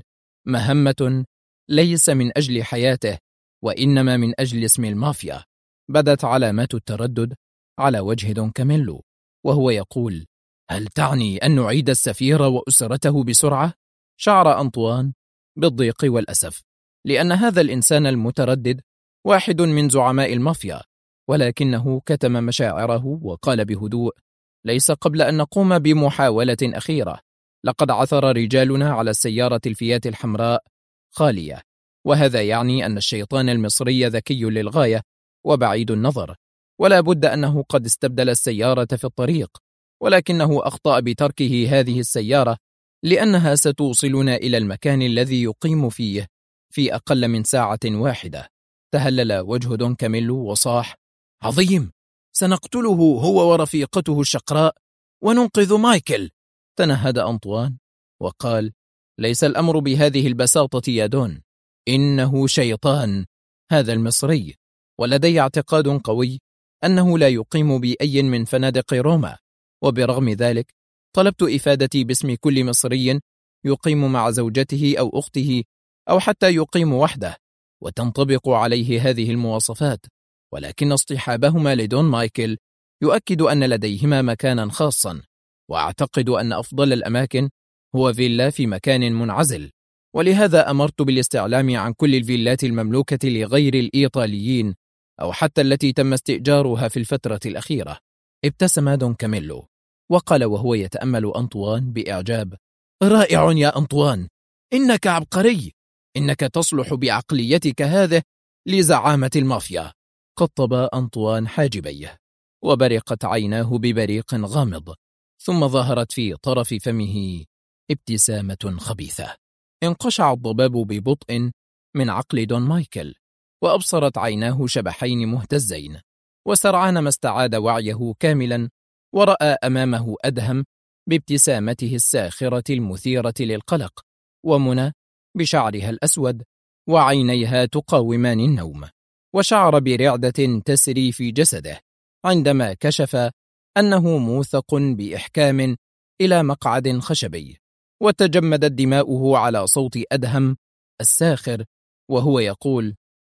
مهمة ليس من أجل حياته، وإنما من أجل اسم المافيا. بدت علامات التردد على وجه دون كاميلو وهو يقول: هل تعني أن نعيد السفير وأسرته بسرعة؟ شعر أنطوان بالضيق والأسف، لأن هذا الإنسان المتردد واحد من زعماء المافيا، ولكنه كتم مشاعره وقال بهدوء: ليس قبل أن نقوم بمحاولة أخيرة. لقد عثر رجالنا على السيارة الفيات الحمراء خالية، وهذا يعني أن الشيطان المصري ذكي للغاية وبعيد النظر، ولا بد أنه قد استبدل السيارة في الطريق، ولكنه أخطأ بتركه هذه السيارة لأنها ستوصلنا إلى المكان الذي يقيم فيه في أقل من ساعة واحدة. تهلل وجه دون كاميلو وصاح: عظيم، سنقتله هو ورفيقته الشقراء وننقذ مايكل. تنهد أنطوان وقال: ليس الأمر بهذه البساطة يا دون، إنه شيطان هذا المصري، ولدي اعتقاد قوي أنه لا يقيم بأي من فنادق روما، وبرغم ذلك طلبت إفادتي باسم كل مصري يقيم مع زوجته أو أخته أو حتى يقيم وحده وتنطبق عليه هذه المواصفات، ولكن اصطحابهما لدون مايكل يؤكد أن لديهما مكانا خاصا، وأعتقد أن أفضل الأماكن هو فيلا في مكان منعزل، ولهذا أمرت بالاستعلام عن كل الفيلات المملوكة لغير الإيطاليين أو حتى التي تم استئجارها في الفترة الأخيرة. ابتسم دون كاميلو وقال وهو يتأمل أنطوان بإعجاب: رائع يا أنطوان، إنك عبقري، إنك تصلح بعقليتك هذه لزعامة المافيا. قطب أنطوان حاجبيه وبرقت عيناه ببريق غامض، ثم ظهرت في طرف فمه ابتسامة خبيثة. انقشع الضباب ببطء من عقل دون مايكل، وأبصرت عيناه شبحين مهتزين، وسرعان ما استعاد وعيه كاملا ورأى أمامه أدهم بابتسامته الساخرة المثيرة للقلق، ومنى بشعرها الأسود وعينيها تقاومان النوم، وشعر برعدة تسري في جسده عندما كشف أنه موثق بإحكام إلى مقعد خشبي، وتجمدت دماؤه على صوت أدهم الساخر وهو يقول: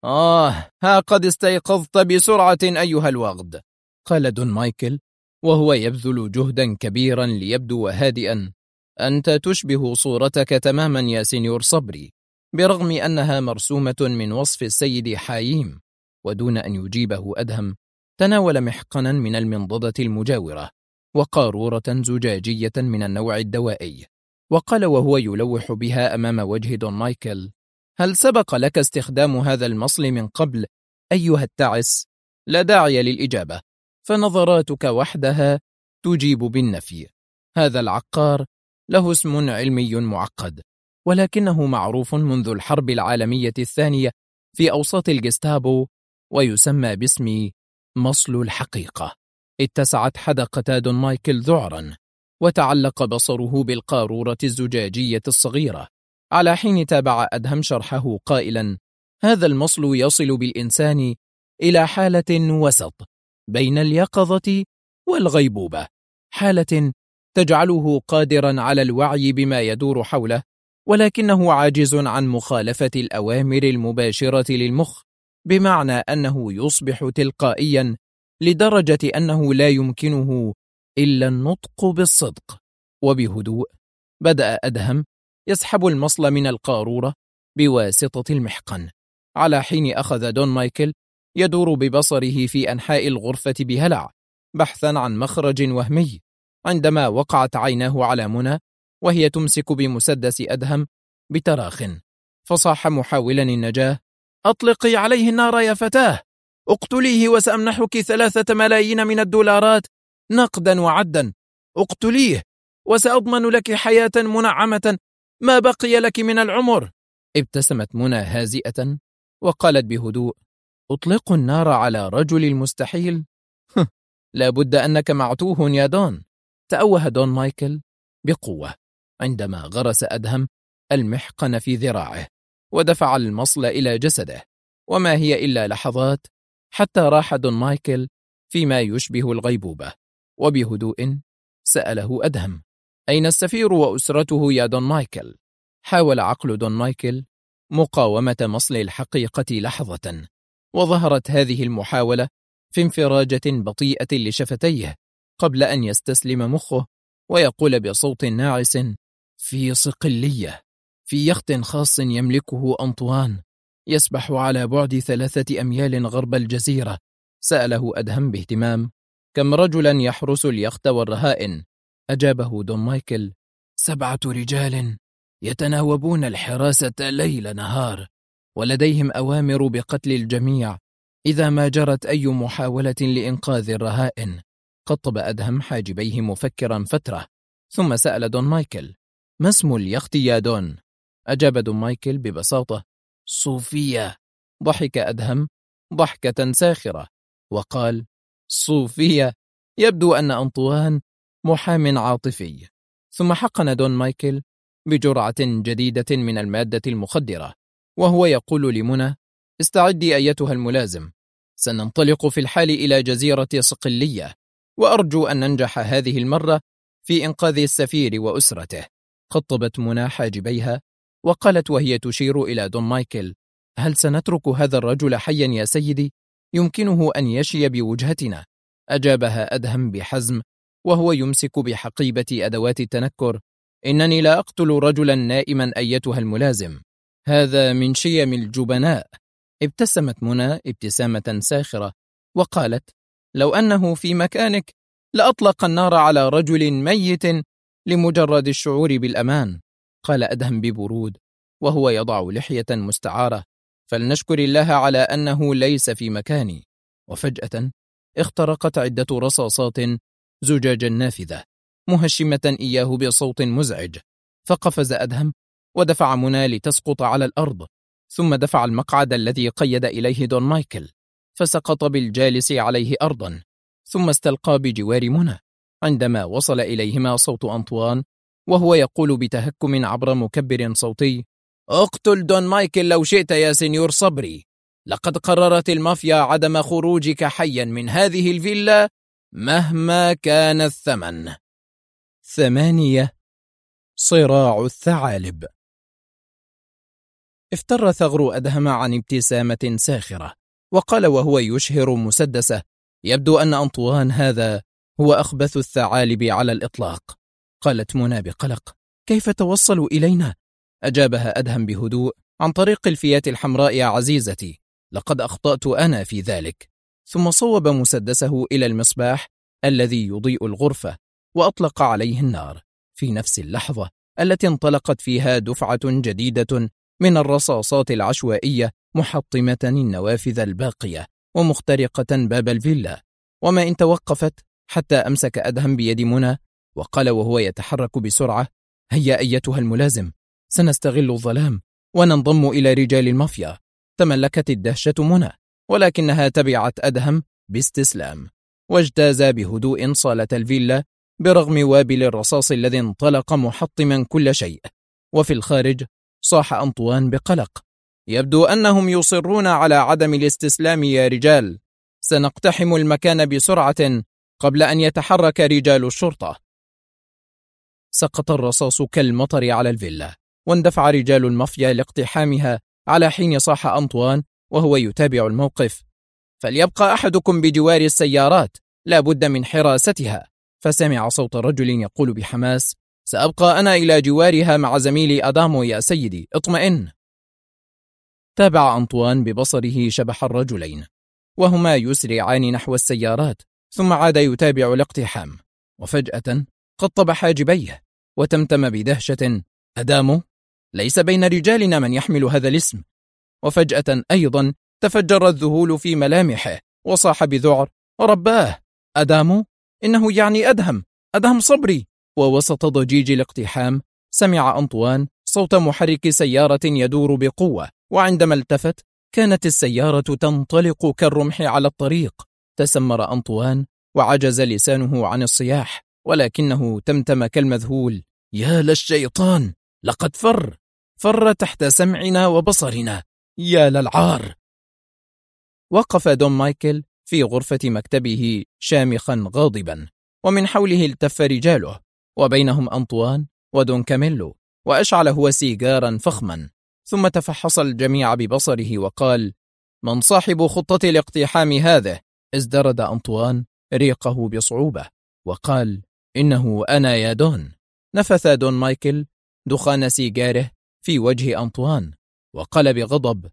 ها قد استيقظت بسرعة أيها الوغد، قال دون مايكل وهو يبذل جهدا كبيرا ليبدو هادئا. أنت تشبه صورتك تماما يا سينيور صبري، برغم أنها مرسومة من وصف السيد حاييم. ودون أن يجيبه أدهم تناول محقنا من المنضدة المجاورة وقارورة زجاجية من النوع الدوائي، وقال وهو يلوح بها أمام وجه دون مايكل: هل سبق لك استخدام هذا المصل من قبل أيها التعس؟ لا داعي للإجابة، فنظراتك وحدها تجيب بالنفي. هذا العقار له اسم علمي معقد، ولكنه معروف منذ الحرب العالمية الثانية في أوساط الجستابو، ويسمى باسم مصل الحقيقة. اتسعت حدقة دون مايكل ذعرا، وتعلق بصره بالقارورة الزجاجية الصغيرة، على حين تابع أدهم شرحه قائلا: هذا المصل يصل بالإنسان إلى حالة وسط بين اليقظة والغيبوبة، حالة تجعله قادرا على الوعي بما يدور حوله ولكنه عاجز عن مخالفة الأوامر المباشرة للمخ، بمعنى أنه يصبح تلقائيا لدرجة أنه لا يمكنه إلا النطق بالصدق. وبهدوء بدأ أدهم يسحب المصل من القارورة بواسطة المحقن، على حين أخذ دون مايكل يدور ببصره في أنحاء الغرفة بهلع بحثا عن مخرج وهمي، عندما وقعت عيناه على منى وهي تمسك بمسدس أدهم بتراخ، فصاح محاولا النجاة: أطلقي عليه النار يا فتاة، اقتليه وسأمنحك 3 ملايين من الدولارات نقدا وعدا، اقتليه وسأضمن لك حياة منعمة ما بقي لك من العمر. ابتسمت منى هازئة وقالت بهدوء: أطلق النار على رجل المستحيل؟ لا بد أنك معتوه يا دون. تأوه دون مايكل بقوة عندما غرس أدهم المحقن في ذراعه ودفع المصل إلى جسده، وما هي إلا لحظات حتى راح دون مايكل فيما يشبه الغيبوبة. وبهدوء سأله أدهم: أين السفير وأسرته يا دون مايكل؟ حاول عقل دون مايكل مقاومة مصل الحقيقة لحظة، وظهرت هذه المحاولة في انفراجة بطيئة لشفتيه قبل أن يستسلم مخه ويقول بصوت ناعس: في صقلية، في يخت خاص يملكه أنطوان يسبح على بعد 3 أميال غرب الجزيرة. سأله أدهم باهتمام: كم رجلا يحرس اليخت والرهائن؟ أجابه دون مايكل: 7 رجال يتناوبون الحراسة ليل نهار، ولديهم أوامر بقتل الجميع إذا ما جرت أي محاولة لإنقاذ الرهائن. قطب أدهم حاجبيه مفكرا فترة، ثم سأل دون مايكل: ما اسم اليخت يا دون؟ أجاب دون مايكل ببساطة: صوفيا. ضحك أدهم ضحكة ساخرة وقال: صوفيا، يبدو أن أنطوان محام عاطفي. ثم حقن دون مايكل بجرعة جديدة من المادة المخدرة وهو يقول لمنى: استعدي أيتها الملازم، سننطلق في الحال إلى جزيرة صقلية، وأرجو أن ننجح هذه المرة في إنقاذ السفير وأسرته. قطبت منى حاجبيها وقالت وهي تشير إلى دون مايكل: هل سنترك هذا الرجل حيا يا سيدي؟ يمكنه أن يشي بوجهتنا. أجابها أدهم بحزم وهو يمسك بحقيبة أدوات التنكر: إنني لا أقتل رجلا نائما أيتها الملازم، هذا من شيم الجبناء. ابتسمت منى ابتسامة ساخرة وقالت: لو أنه في مكانك لأطلق النار على رجل ميت لمجرد الشعور بالأمان. قال أدهم ببرود وهو يضع لحية مستعارة: فلنشكر الله على أنه ليس في مكاني. وفجأة اخترقت عدة رصاصات زجاج النافذة مهشمة إياه بصوت مزعج، فقفز أدهم ودفع منى لتسقط على الأرض، ثم دفع المقعد الذي قيد إليه دون مايكل فسقط بالجالس عليه أرضا، ثم استلقى بجوار منى عندما وصل إليهما صوت أنطوان وهو يقول بتهكم عبر مكبر صوتي: اقتل دون مايكل لو شئت يا سينيور صبري، لقد قررت المافيا عدم خروجك حيا من هذه الفيلا مهما كان الثمن. 8. صراع الثعالب. افتر ثغر أدهم عن ابتسامة ساخرة وقال وهو يشهر مسدسه: يبدو أن أنطوان هذا هو أخبث الثعالب على الإطلاق. قالت منى بقلق: كيف توصلوا إلينا؟ أجابها أدهم بهدوء: عن طريق الفيات الحمراء يا عزيزتي، لقد أخطأت أنا في ذلك. ثم صوب مسدسه إلى المصباح الذي يضيء الغرفة وأطلق عليه النار في نفس اللحظة التي انطلقت فيها دفعة جديدة من الرصاصات العشوائية محطمة النوافذ الباقية ومخترقة باب الفيلا. وما إن توقفت حتى أمسك أدهم بيد منى وقال وهو يتحرك بسرعة: هيا أيتها الملازم، سنستغل الظلام وننضم إلى رجال المافيا. تملكت الدهشة منى، ولكنها تبعت أدهم باستسلام، واجتاز بهدوء صالة الفيلا برغم وابل الرصاص الذي انطلق محطما كل شيء. وفي الخارج صاح أنطوان بقلق: يبدو أنهم يصرون على عدم الاستسلام يا رجال، سنقتحم المكان بسرعة قبل أن يتحرك رجال الشرطة. سقط الرصاص كالمطر على الفيلا واندفع رجال المافيا لاقتحامها، على حين صاح أنطوان وهو يتابع الموقف: فليبقى أحدكم بجوار السيارات، لا بد من حراستها. فسمع صوت رجل يقول بحماس: سأبقى أنا إلى جوارها مع زميلي أدامو يا سيدي، اطمئن. تابع أنطوان ببصره شبح الرجلين وهما يسرعان نحو السيارات، ثم عاد يتابع الاقتحام، وفجأة قطب حاجبيه وتمتم بدهشة: أدامو؟ ليس بين رجالنا من يحمل هذا الاسم. وفجأة أيضا تفجر الذهول في ملامحه وصاح بذعر: رباه، أدامو؟ إنه يعني أدهم صبري. ووسط ضجيج الاقتحام سمع أنطوان صوت محرك سيارة يدور بقوة، وعندما التفت كانت السيارة تنطلق كالرمح على الطريق. تسمر أنطوان وعجز لسانه عن الصياح، ولكنه تمتم كالمذهول: يا للشيطان، لقد فر تحت سمعنا وبصرنا، يا للعار. وقف دون مايكل في غرفة مكتبه شامخا غاضبا، ومن حوله التف رجاله، وبينهم أنطوان ودون كاميلو، وأشعل هو سيجارا فخما، ثم تفحص الجميع ببصره وقال: من صاحب خطة الاقتحام هذا؟ ازدرد أنطوان ريقه بصعوبة وقال: إنه أنا يا دون. نفث دون مايكل دخان سيجاره في وجه أنطوان وقال بغضب: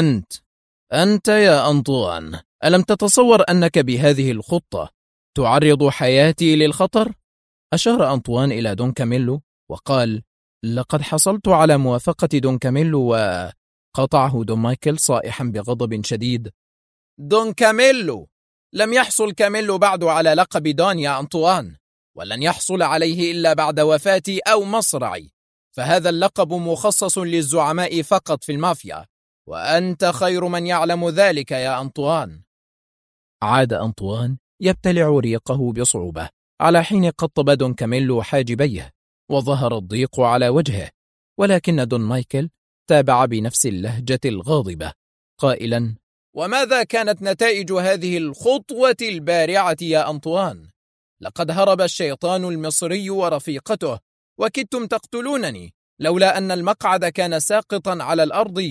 أنت يا أنطوان، ألم تتصور أنك بهذه الخطة تعرض حياتي للخطر؟ أشار أنطوان إلى دون كاميلو وقال: لقد حصلت على موافقة دون كاميلو. وقطعه دون مايكل صائحا بغضب شديد: دون كاميلو؟ لم يحصل كاميلو بعد على لقب دون يا أنطوان، ولن يحصل عليه إلا بعد وفاتي أو مصرعي، فهذا اللقب مخصص للزعماء فقط في المافيا، وأنت خير من يعلم ذلك يا أنطوان. عاد أنطوان يبتلع ريقه بصعوبة، على حين قطب دون كاميلو حاجبيه وظهر الضيق على وجهه، ولكن دون مايكل تابع بنفس اللهجة الغاضبة قائلا: وماذا كانت نتائج هذه الخطوة البارعة يا أنطوان؟ لقد هرب الشيطان المصري ورفيقته، وكدتم تقتلونني لولا أن المقعد كان ساقطا على الأرض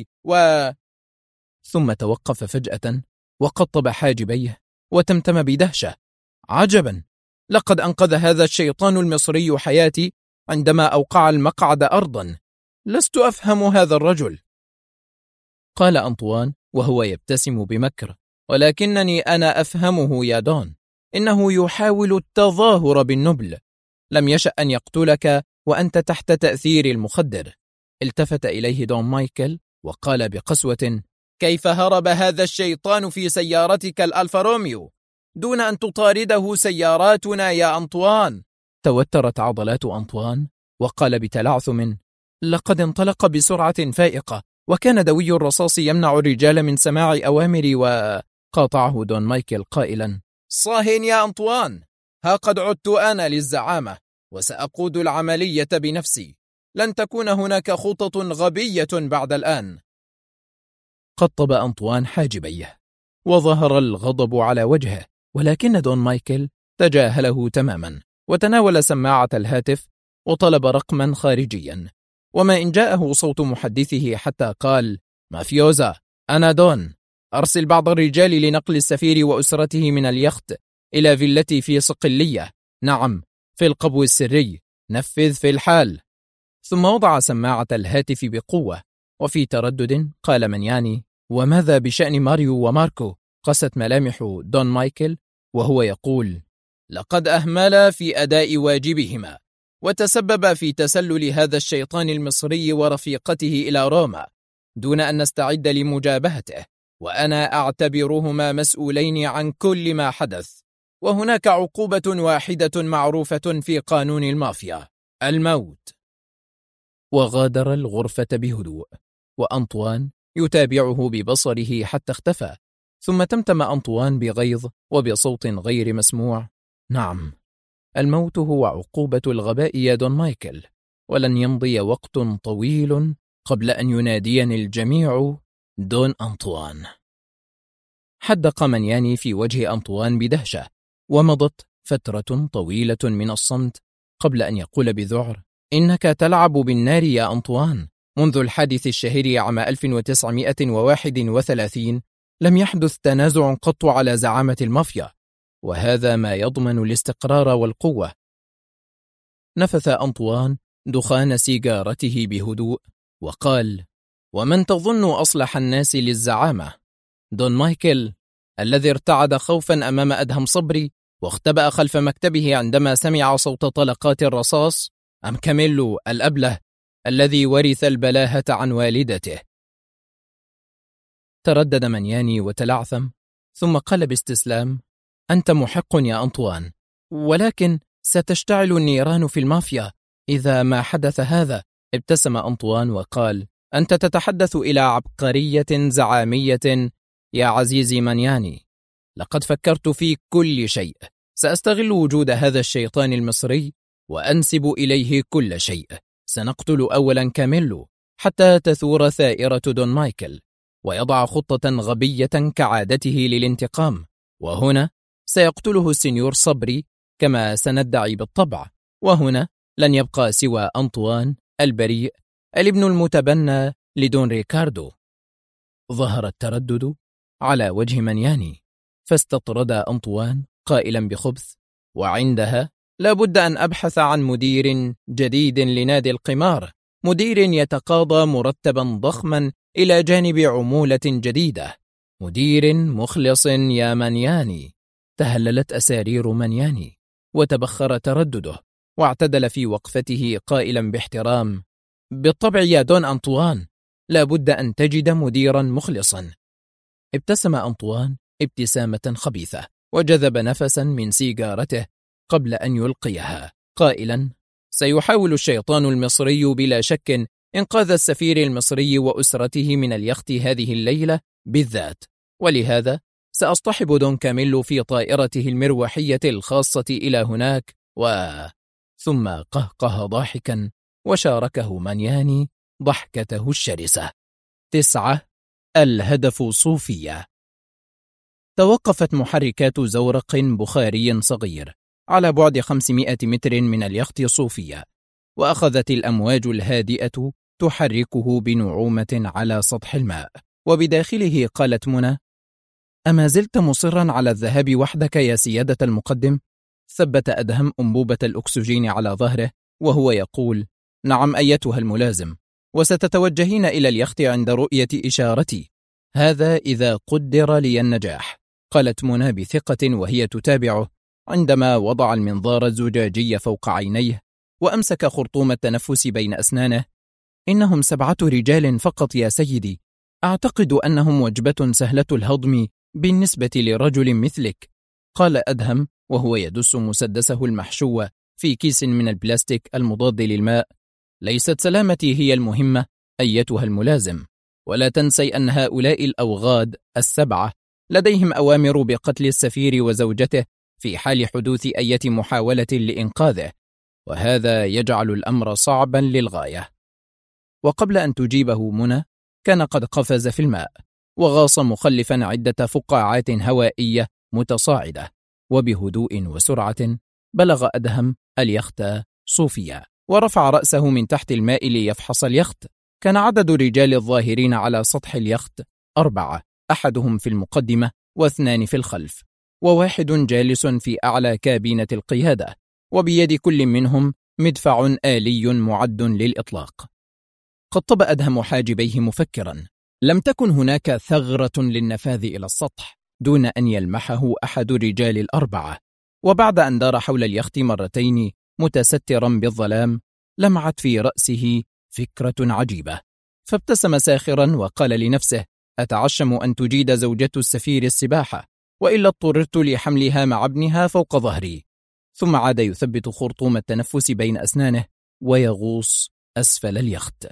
ثم توقف فجأة وقطب حاجبيه وتمتم بدهشة: عجبا، لقد أنقذ هذا الشيطان المصري حياتي عندما أوقع المقعد أرضا. لست أفهم هذا الرجل. قال أنطوان وهو يبتسم بمكر: ولكنني أنا أفهمه يا دون، إنه يحاول التظاهر بالنبل، لم يشأ أن يقتلك وأنت تحت تأثير المخدر. التفت إليه دون مايكل وقال بقسوة: كيف هرب هذا الشيطان في سيارتك الألفا روميو دون أن تطارده سياراتنا يا أنطوان؟ توترت عضلات أنطوان وقال بتلعثم: لقد انطلق بسرعة فائقة، وكان دوي الرصاص يمنع الرجال من سماع أوامري. وقاطعه دون مايكل قائلا: صاهن يا أنطوان، ها قد عدت أنا للزعامة، وسأقود العملية بنفسي، لن تكون هناك خطط غبية بعد الآن. قطب أنطوان حاجبيه وظهر الغضب على وجهه، ولكن دون مايكل تجاهله تماما وتناول سماعة الهاتف وطلب رقما خارجيا، وما إن جاءه صوت محدثه حتى قال: مافيوزا، أنا دون، أرسل بعض الرجال لنقل السفير وأسرته من اليخت إلى فيلتي في صقلية، نعم، في القبو السري، نفذ في الحال. ثم وضع سماعة الهاتف بقوة وفي تردد قال منياني: وماذا بشأن ماريو وماركو؟ قست ملامح دون مايكل وهو يقول: لقد أهملا في أداء واجبهما، وتسبب في تسلل هذا الشيطان المصري ورفيقته إلى روما دون أن نستعد لمجابهته، وأنا أعتبرهما مسؤولين عن كل ما حدث، وهناك عقوبة واحدة معروفة في قانون المافيا: الموت. وغادر الغرفة بهدوء، وأنطوان يتابعه ببصره حتى اختفى. ثم تمتم أنطوان بغيظ وبصوت غير مسموع: نعم، الموت هو عقوبة الغباء يا دون مايكل، ولن يمضي وقت طويل قبل أن يناديني الجميع دون أنطوان. حدق منياني في وجه أنطوان بدهشة، ومضت فترة طويلة من الصمت قبل أن يقول بذعر: إنك تلعب بالنار يا أنطوان. منذ الحادث الشهير عام 1931 لم يحدث تنازع قط على زعامة المافيا، وهذا ما يضمن الاستقرار والقوة. نفث أنطوان دخان سيجارته بهدوء وقال: ومن تظن أصلح الناس للزعامة؟ دون مايكل الذي ارتعد خوفا أمام أدهم صبري واختبأ خلف مكتبه عندما سمع صوت طلقات الرصاص، أم كاميلو الأبله الذي ورث البلاهة عن والدته؟ تردد مانياني وتلعثم، ثم قال باستسلام: أنت محق يا أنطوان، ولكن ستشتعل النيران في المافيا إذا ما حدث هذا. ابتسم أنطوان وقال: أنت تتحدث إلى عبقرية زعامية يا عزيزي مانياني. لقد فكرت في كل شيء. سأستغل وجود هذا الشيطان المصري وأنسب إليه كل شيء. سنقتل أولا كاميلو حتى تثور ثائرة دون مايكل، ويضع خطة غبية كعادته للانتقام، وهنا سيقتله السنيور صبري كما سندعي بالطبع، وهنا لن يبقى سوى أنطوان البريء الابن المتبنى لدون ريكاردو. ظهر التردد على وجه مانياني، فاستطرد أنطوان قائلا بخبث: وعندها لابد أن أبحث عن مدير جديد لنادي القمار، مدير يتقاضى مرتبا ضخما إلى جانب عمولة جديدة، مدير مخلص يا مانياني. تهللت أسارير مانياني وتبخر تردده، واعتدل في وقفته قائلا باحترام: بالطبع يا دون أنطوان، لابد أن تجد مديرا مخلصا. ابتسم أنطوان ابتسامة خبيثة وجذب نفسا من سيجارته قبل أن يلقيها قائلا: سيحاول الشيطان المصري بلا شك إنقاذ السفير المصري وأسرته من اليخت هذه الليلة بالذات، ولهذا سأصطحب دون كاميلو في طائرته المروحية الخاصة إلى هناك ثم قهقه ضاحكا وشاركه مانياني ضحكته الشرسة. 9. الهدف صوفيا. توقفت محركات زورق بخاري صغير على بعد 500 متر من اليخت صوفيا، وأخذت الأمواج الهادئة تحركه بنعومة على سطح الماء، وبداخله قالت منى: أما زلت مصرا على الذهاب وحدك يا سيادة المقدم؟ ثبت أدهم أنبوبة الأكسجين على ظهره وهو يقول: نعم أيتها الملازم، وستتوجهين إلى اليخت عند رؤية إشارتي، هذا إذا قدر لي النجاح، قالت منى بثقة وهي تتابعه، عندما وضع المنظار الزجاجي فوق عينيه وأمسك خرطوم التنفس بين أسنانه. إنهم 7 رجال فقط يا سيدي، أعتقد أنهم وجبة سهلة الهضم بالنسبة لرجل مثلك، قال أدهم وهو يدس مسدسه المحشو في كيس من البلاستيك المضاد للماء. ليست سلامتي هي المهمة أيتها الملازم، ولا تنسي أن هؤلاء الأوغاد 7 لديهم أوامر بقتل السفير وزوجته في حال حدوث أي محاولة لإنقاذه، وهذا يجعل الأمر صعبا للغاية. وقبل أن تجيبه منى كان قد قفز في الماء وغاص مخلفا عدة فقاعات هوائية متصاعدة، وبهدوء وسرعة بلغ أدهم اليخت صوفيا ورفع رأسه من تحت الماء ليفحص اليخت. كان عدد الرجال الظاهرين على سطح اليخت 4، أحدهم في المقدمة و2 في الخلف، و1 جالس في أعلى كابينة القيادة، وبيد كل منهم مدفع آلي معد للإطلاق. قطب أدهم حاجبيه مفكرا. لم تكن هناك ثغرة للنفاذ إلى السطح دون أن يلمحه أحد الرجال ال4، وبعد أن دار حول اليخت مرتين متسترا بالظلام لمعت في رأسه فكرة عجيبة، فابتسم ساخرا وقال لنفسه: أتعشم أن تجيد زوجة السفير السباحة، وإلا اضطررت لحملها مع ابنها فوق ظهري. ثم عاد يثبت خرطوم التنفس بين أسنانه ويغوص أسفل اليخت.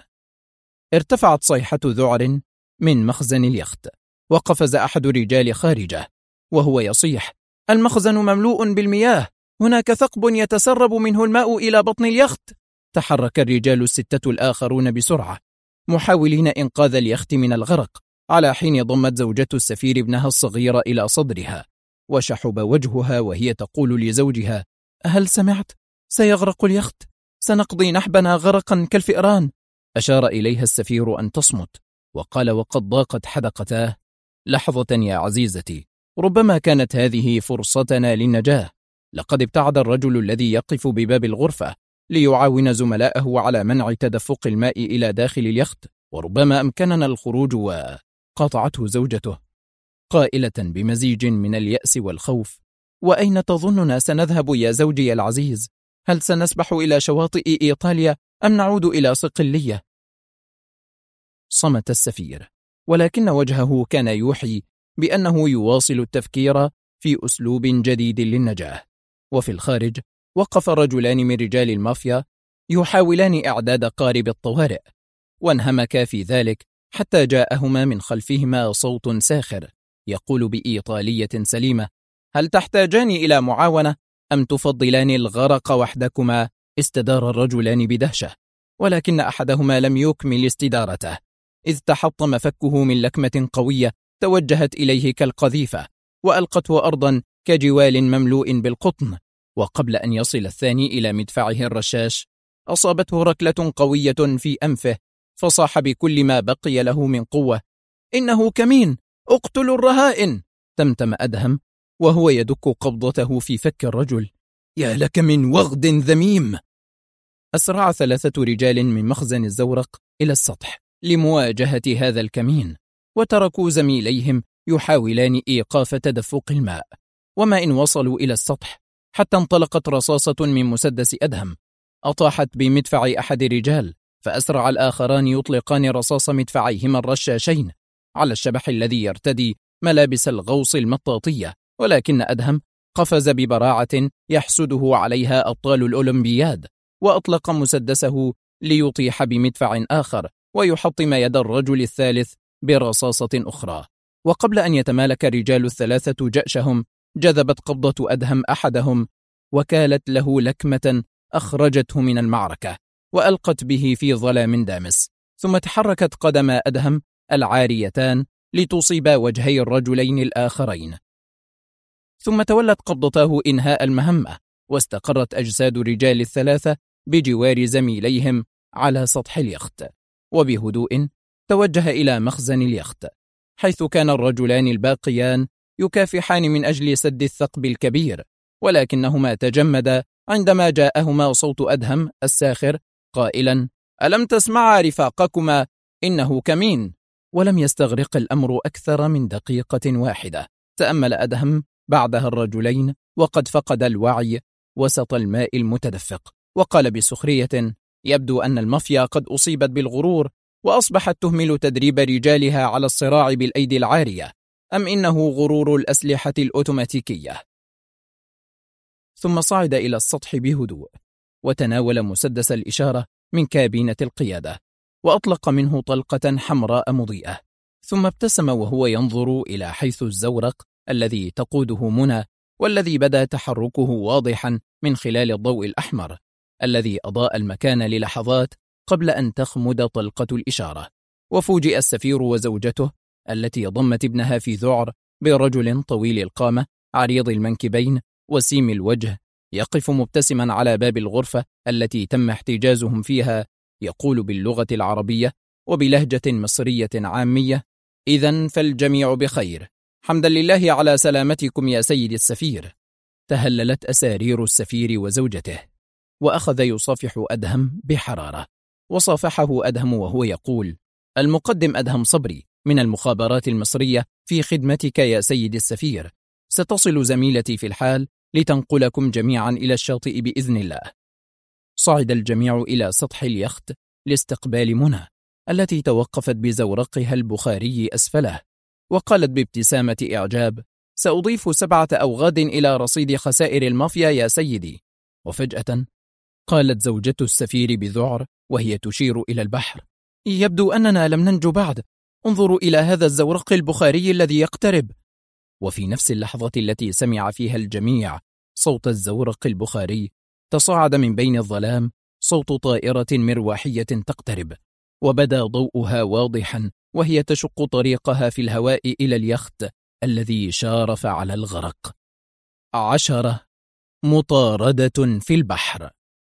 ارتفعت صيحة ذعر من مخزن اليخت، وقفز أحد الرجال خارجه وهو يصيح: المخزن مملوء بالمياه، هناك ثقب يتسرب منه الماء إلى بطن اليخت. تحرك الرجال ال6 الآخرون بسرعة محاولين إنقاذ اليخت من الغرق، على حين ضمت زوجة السفير ابنها الصغير إلى صدرها، وشحب وجهها وهي تقول لزوجها: هل سمعت؟ سيغرق اليخت. سنقضي نحبنا غرقا كالفئران. أشار إليها السفير أن تصمت، وقال وقد ضاقت حدقتاه: لحظة يا عزيزتي، ربما كانت هذه فرصتنا للنجاة. لقد ابتعد الرجل الذي يقف بباب الغرفة ليعاون زملائه على منع تدفق الماء إلى داخل اليخت، وربما أمكننا الخروج. وقاطعته زوجته قائلة بمزيج من اليأس والخوف: وأين تظننا سنذهب يا زوجي العزيز؟ هل سنسبح إلى شواطئ إيطاليا أم نعود إلى صقلية؟ صمت السفير، ولكن وجهه كان يوحي بأنه يواصل التفكير في أسلوب جديد للنجاة. وفي الخارج وقف رجلان من رجال المافيا يحاولان إعداد قارب الطوارئ، وانهمكا في ذلك حتى جاءهما من خلفهما صوت ساخر يقول بإيطالية سليمة: هل تحتاجان إلى معاونة أم تفضلان الغرق وحدكما؟ استدار الرجلان بدهشة، ولكن أحدهما لم يكمل استدارته، إذ تحطم فكه من لكمة قوية توجهت إليه كالقذيفة، وألقته أرضا كجوال مملوء بالقطن. وقبل أن يصل الثاني إلى مدفعه الرشاش أصابته ركلة قوية في أنفه، فصاح بكل ما بقي له من قوة: إنه كمين، اقتلوا الرهائن! تمتم أدهم وهو يدك قبضته في فك الرجل. يا لك من وغد ذميم! أسرع 3 رجال من مخزن الزورق إلى السطح لمواجهة هذا الكمين، وتركوا زميليهم يحاولان إيقاف تدفق الماء. وما إن وصلوا إلى السطح حتى انطلقت رصاصة من مسدس أدهم، أطاحت بمدفع أحد الرجال، فأسرع الآخران يطلقان رصاص مدفعيهما الرشاشين على الشبح الذي يرتدي ملابس الغوص المطاطية. ولكن أدهم قفز ببراعة يحسده عليها أبطال الأولمبياد، وأطلق مسدسه ليطيح بمدفع آخر ويحطم يد الرجل الثالث برصاصة أخرى. وقبل أن يتمالك الرجال الثلاثة جأشهم، جذبت قبضة أدهم أحدهم وكالت له لكمة أخرجته من المعركة وألقت به في ظلام دامس، ثم تحركت قدم أدهم العاريتان لتصيب وجهي الرجلين الآخرين، ثم تولت قبضته إنهاء المهمة، واستقرت أجساد الرجال الثلاثة بجوار زميليهم على سطح اليخت. وبهدوء توجه إلى مخزن اليخت، حيث كان الرجلان الباقيان يكافحان من أجل سد الثقب الكبير، ولكنهما تجمدا عندما جاءهما صوت أدهم الساخر قائلا: ألم تسمعا رفاقكما؟ إنه كمين. ولم يستغرق الأمر أكثر من دقيقة واحدة. تأمل أدهم بعدها الرجلين وقد فقد الوعي وسط الماء المتدفق، وقال بسخرية: يبدو أن المافيا قد أصيبت بالغرور وأصبحت تهمل تدريب رجالها على الصراع بالأيدي العارية، أم إنه غرور الأسلحة الأوتوماتيكية؟ ثم صعد إلى السطح بهدوء وتناول مسدس الإشارة من كابينة القيادة وأطلق منه طلقة حمراء مضيئة، ثم ابتسم وهو ينظر إلى حيث الزورق الذي تقوده منى، والذي بدا تحركه واضحا من خلال الضوء الأحمر الذي أضاء المكان للحظات قبل أن تخمد طلقة الإشارة. وفوجئ السفير وزوجته التي ضمت ابنها في ذعر برجل طويل القامة عريض المنكبين وسيم الوجه يقف مبتسما على باب الغرفة التي تم احتجازهم فيها، يقول باللغة العربية وبلهجة مصرية عامية: إذن فالجميع بخير، حمدا لله على سلامتكم يا سيد السفير. تهللت أسارير السفير وزوجته، وأخذ يصافح أدهم بحرارة، وصافحه أدهم وهو يقول: المقدم أدهم صبري من المخابرات المصرية في خدمتك يا سيد السفير، ستصل زميلتي في الحال لتنقلكم جميعا إلى الشاطئ بإذن الله. صعد الجميع إلى سطح اليخت لاستقبال منى التي توقفت بزورقها البخاري أسفله، وقالت بابتسامة إعجاب: سأضيف 7 أوغاد إلى رصيد خسائر المافيا يا سيدي. وفجأة قالت زوجة السفير بذعر وهي تشير إلى البحر: يبدو أننا لم ننجو بعد، انظروا إلى هذا الزورق البخاري الذي يقترب. وفي نفس اللحظة التي سمع فيها الجميع صوت الزورق البخاري، تصاعد من بين الظلام صوت طائرة مروحية تقترب، وبدا ضوءها واضحا وهي تشق طريقها في الهواء إلى اليخت الذي شارف على الغرق. 10 مطاردة في البحر.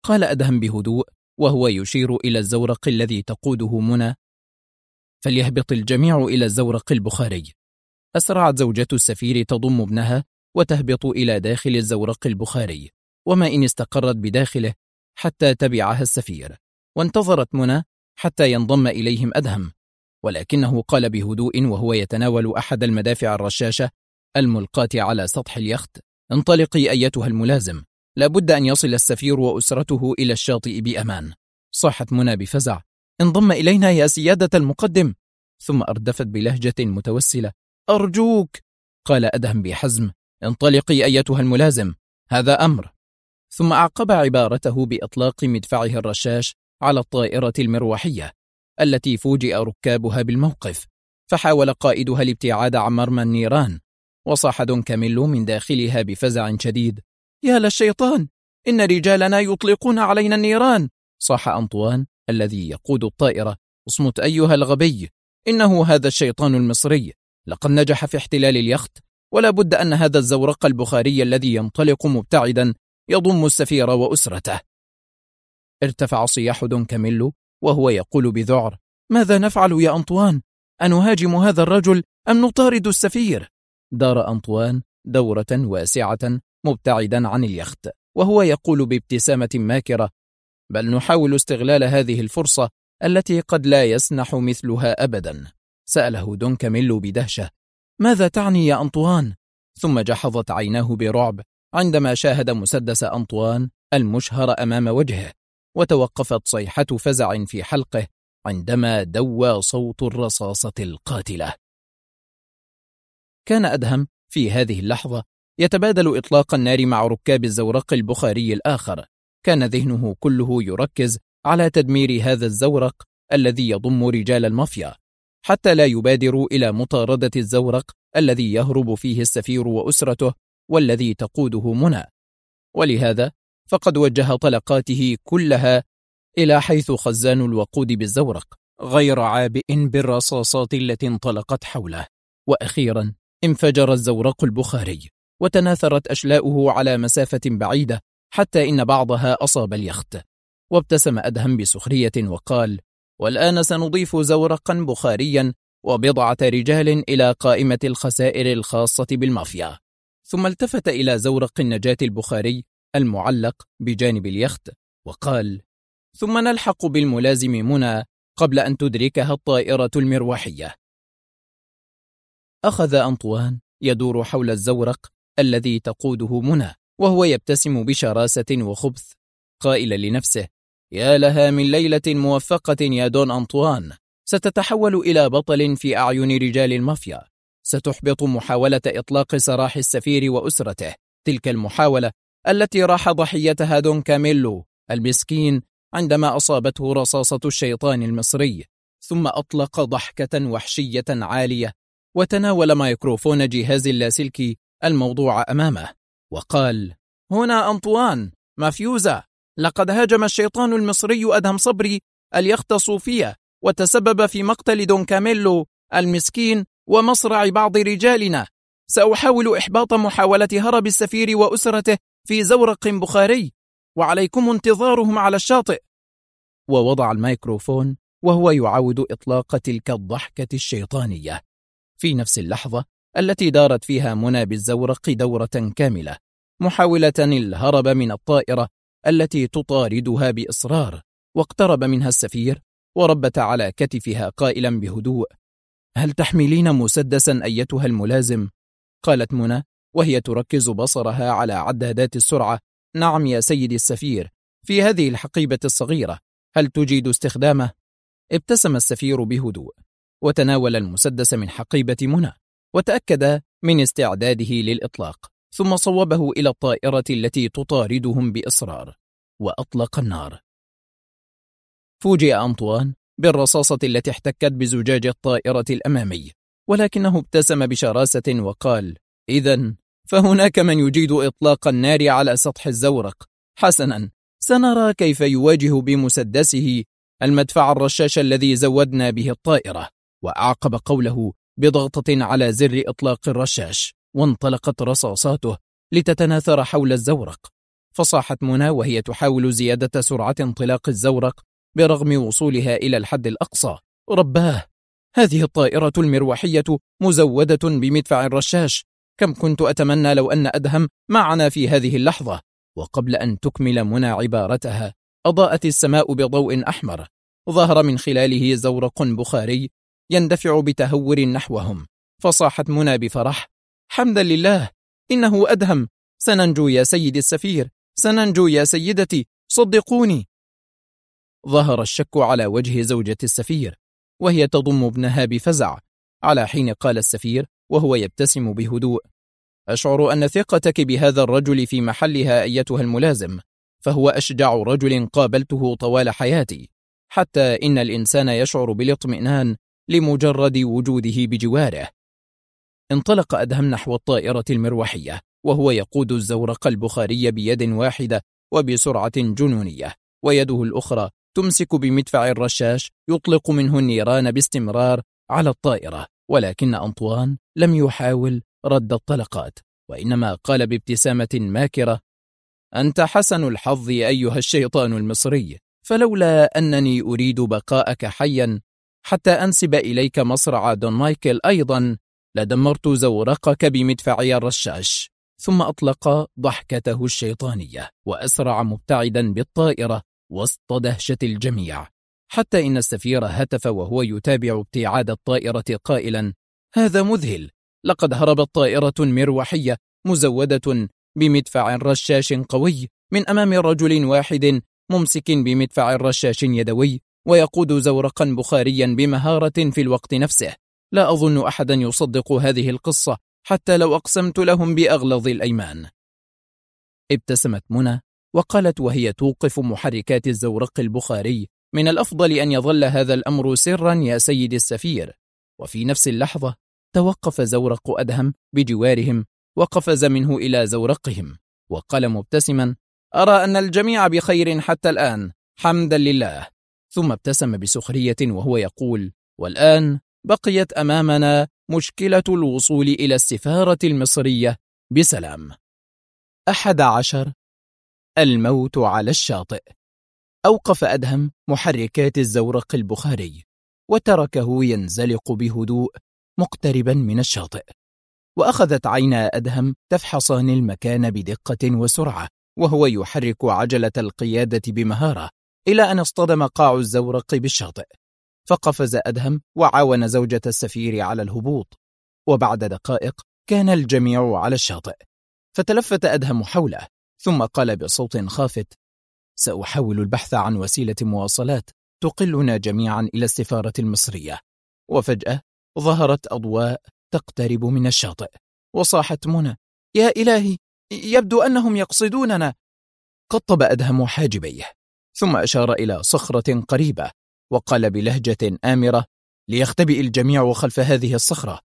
قال أدهم بهدوء وهو يشير إلى الزورق الذي تقوده منى: فليهبط الجميع إلى الزورق البخاري. أسرعت زوجة السفير تضم ابنها وتهبط إلى داخل الزورق البخاري، وما إن استقرت بداخله حتى تبعها السفير، وانتظرت منى حتى ينضم إليهم أدهم، ولكنه قال بهدوء وهو يتناول أحد المدافع الرشاشة الملقاة على سطح اليخت: انطلقي أيتها الملازم، لابد أن يصل السفير وأسرته إلى الشاطئ بأمان. صاحت منى بفزع: انضم إلينا يا سيادة المقدم. ثم أردفت بلهجة متوسلة: أرجوك. قال أدهم بحزم: انطلقي أيتها الملازم، هذا أمر. ثم أعقب عبارته بإطلاق مدفعه الرشاش على الطائرة المروحية التي فوجئ ركابها بالموقف، فحاول قائدها الابتعاد عن مرمى النيران، وصاح دون كاميلو من داخلها بفزع شديد: يا للشيطان، إن رجالنا يطلقون علينا النيران. صاح أنطوان الذي يقود الطائرة: اصمت أيها الغبي، إنه هذا الشيطان المصري، لقد نجح في احتلال اليخت، ولا بد أن هذا الزورق البخاري الذي ينطلق مبتعدا يضم السفير وأسرته. ارتفع صياح دون كاميلو وهو يقول بذعر: ماذا نفعل يا أنطوان؟ أنهاجم هذا الرجل أم نطارد السفير؟ دار أنطوان دورة واسعة مبتعدا عن اليخت وهو يقول بابتسامة ماكرة: بل نحاول استغلال هذه الفرصة التي قد لا يسنح مثلها أبدا. سأله دون كاميلو بدهشة: ماذا تعني يا أنطوان؟ ثم جحظت عيناه برعب عندما شاهد مسدس أنطوان المشهر أمام وجهه، وتوقفت صيحة فزع في حلقه عندما دوى صوت الرصاصة القاتلة. كان أدهم في هذه اللحظة يتبادل إطلاق النار مع ركاب الزورق البخاري الآخر، كان ذهنه كله يركز على تدمير هذا الزورق الذي يضم رجال المافيا، حتى لا يبادروا إلى مطاردة الزورق الذي يهرب فيه السفير وأسرته والذي تقوده منى. ولهذا فقد وجه طلقاته كلها إلى حيث خزان الوقود بالزورق، غير عابئ بالرصاصات التي انطلقت حوله. وأخيرا انفجر الزورق البخاري، وتناثرت أشلاؤه على مسافة بعيدة حتى إن بعضها أصاب اليخت. وابتسم أدهم بسخرية وقال: والآن سنضيف زورقا بخاريا وبضعة رجال إلى قائمة الخسائر الخاصة بالمافيا. ثم التفت إلى زورق النجاة البخاري المعلق بجانب اليخت وقال: ثم نلحق بالملازم منى قبل أن تدركها الطائرة المروحية. أخذ أنطوان يدور حول الزورق الذي تقوده منى وهو يبتسم بشراسة وخبث، قائلا لنفسه: يا لها من ليلة موفقة يا دون أنطوان، ستتحول إلى بطل في أعين رجال المافيا، ستحبط محاولة إطلاق سراح السفير وأسرته، تلك المحاولة التي راح ضحيتها دون كاميلو المسكين عندما أصابته رصاصة الشيطان المصري. ثم أطلق ضحكة وحشية عالية وتناول ميكروفون جهاز اللاسلكي الموضوع أمامه وقال: هنا أنطوان مافيوزا، لقد هاجم الشيطان المصري أدهم صبري اليخت صوفيا وتسبب في مقتل دون كاميلو المسكين ومصرع بعض رجالنا. سأحاول إحباط محاولة هرب السفير وأسرته في زورق بخاري، وعليكم انتظارهم على الشاطئ. ووضع الميكروفون وهو يعاود إطلاق تلك الضحكة الشيطانية في نفس اللحظة التي دارت فيها منى بالزورق دورة كاملة، محاولة الهرب من الطائرة التي تطاردها بإصرار. واقترب منها السفير وربت على كتفها قائلا بهدوء: هل تحملين مسدسا أيتها الملازم؟ قالت منى وهي تركز بصرها على عدادات السرعة: نعم يا سيدي السفير، في هذه الحقيبة الصغيرة، هل تجيد استخدامه؟ ابتسم السفير بهدوء وتناول المسدس من حقيبة منى وتأكد من استعداده للإطلاق، ثم صوبه إلى الطائرة التي تطاردهم بإصرار وأطلق النار. فوجئ أنطوان بالرصاصة التي احتكت بزجاج الطائرة الأمامي، ولكنه ابتسم بشراسة وقال: إذن فهناك من يجيد إطلاق النار على سطح الزورق. حسنا، سنرى كيف يواجه بمسدسه المدفع الرشاش الذي زودنا به الطائرة. وأعقب قوله بضغطة على زر إطلاق الرشاش، وانطلقت رصاصاته لتتناثر حول الزورق، فصاحت منى وهي تحاول زيادة سرعة انطلاق الزورق برغم وصولها إلى الحد الأقصى: رباه، هذه الطائرة المروحية مزودة بمدفع رشاش، كم كنت أتمنى لو أن أدهم معنا في هذه اللحظة. وقبل أن تكمل منى عبارتها أضاءت السماء بضوء أحمر ظهر من خلاله زورق بخاري يندفع بتهور نحوهم، فصاحت منى بفرح: حمدا لله، إنه أدهم، سننجو يا سيدي السفير، سننجو يا سيدتي، صدقوني. ظهر الشك على وجه زوجة السفير وهي تضم ابنها بفزع، على حين قال السفير وهو يبتسم بهدوء: أشعر أن ثقتك بهذا الرجل في محلها أيتها الملازم، فهو أشجع رجل قابلته طوال حياتي، حتى إن الإنسان يشعر بالاطمئنان لمجرد وجوده بجواره. انطلق أدهم نحو الطائرة المروحية وهو يقود الزورق البخاري بيد واحدة وبسرعة جنونية، ويده الأخرى تمسك بمدفع الرشاش يطلق منه النيران باستمرار على الطائرة. ولكن أنطوان لم يحاول رد الطلقات، وإنما قال بابتسامة ماكرة: أنت حسن الحظ أيها الشيطان المصري، فلولا أنني أريد بقاءك حيا حتى أنسب إليك مصرع دون مايكل أيضا لدمرت زورقك بمدفعي الرشاش. ثم أطلق ضحكته الشيطانية وأسرع مبتعدا بالطائرة وسط دهشة الجميع، حتى إن السفير هتف وهو يتابع ابتعاد الطائرة قائلا: هذا مذهل، لقد هربت طائرة مروحية مزودة بمدفع رشاش قوي من أمام رجل واحد ممسك بمدفع رشاش يدوي ويقود زورقا بخاريا بمهارة في الوقت نفسه. لا أظن أحدا يصدق هذه القصة حتى لو أقسمت لهم بأغلظ الأيمان. ابتسمت منى وقالت وهي توقف محركات الزورق البخاري: من الأفضل أن يظل هذا الأمر سرا يا سيد السفير. وفي نفس اللحظة توقف زورق أدهم بجوارهم وقفز منه إلى زورقهم وقال مبتسما: أرى أن الجميع بخير حتى الآن، حمدا لله. ثم ابتسم بسخرية وهو يقول: والآن بقيت أمامنا مشكلة الوصول إلى السفارة المصرية بسلام. 11. الموت على الشاطئ. أوقف أدهم محركات الزورق البخاري وتركه ينزلق بهدوء مقتربا من الشاطئ، وأخذت عينا أدهم تفحصان المكان بدقة وسرعة وهو يحرك عجلة القيادة بمهارة، إلى أن اصطدم قاع الزورق بالشاطئ، فقفز أدهم وعاون زوجة السفير على الهبوط، وبعد دقائق كان الجميع على الشاطئ. فتلفت أدهم حوله ثم قال بصوت خافت: سأحاول البحث عن وسيلة مواصلات تقلنا جميعا إلى السفارة المصرية. وفجأة ظهرت أضواء تقترب من الشاطئ، وصاحت منى: يا إلهي، يبدو أنهم يقصدوننا. قطب أدهم حاجبيه ثم أشار إلى صخرة قريبة وقال بلهجة آمرة: ليختبئ الجميع خلف هذه الصخرة،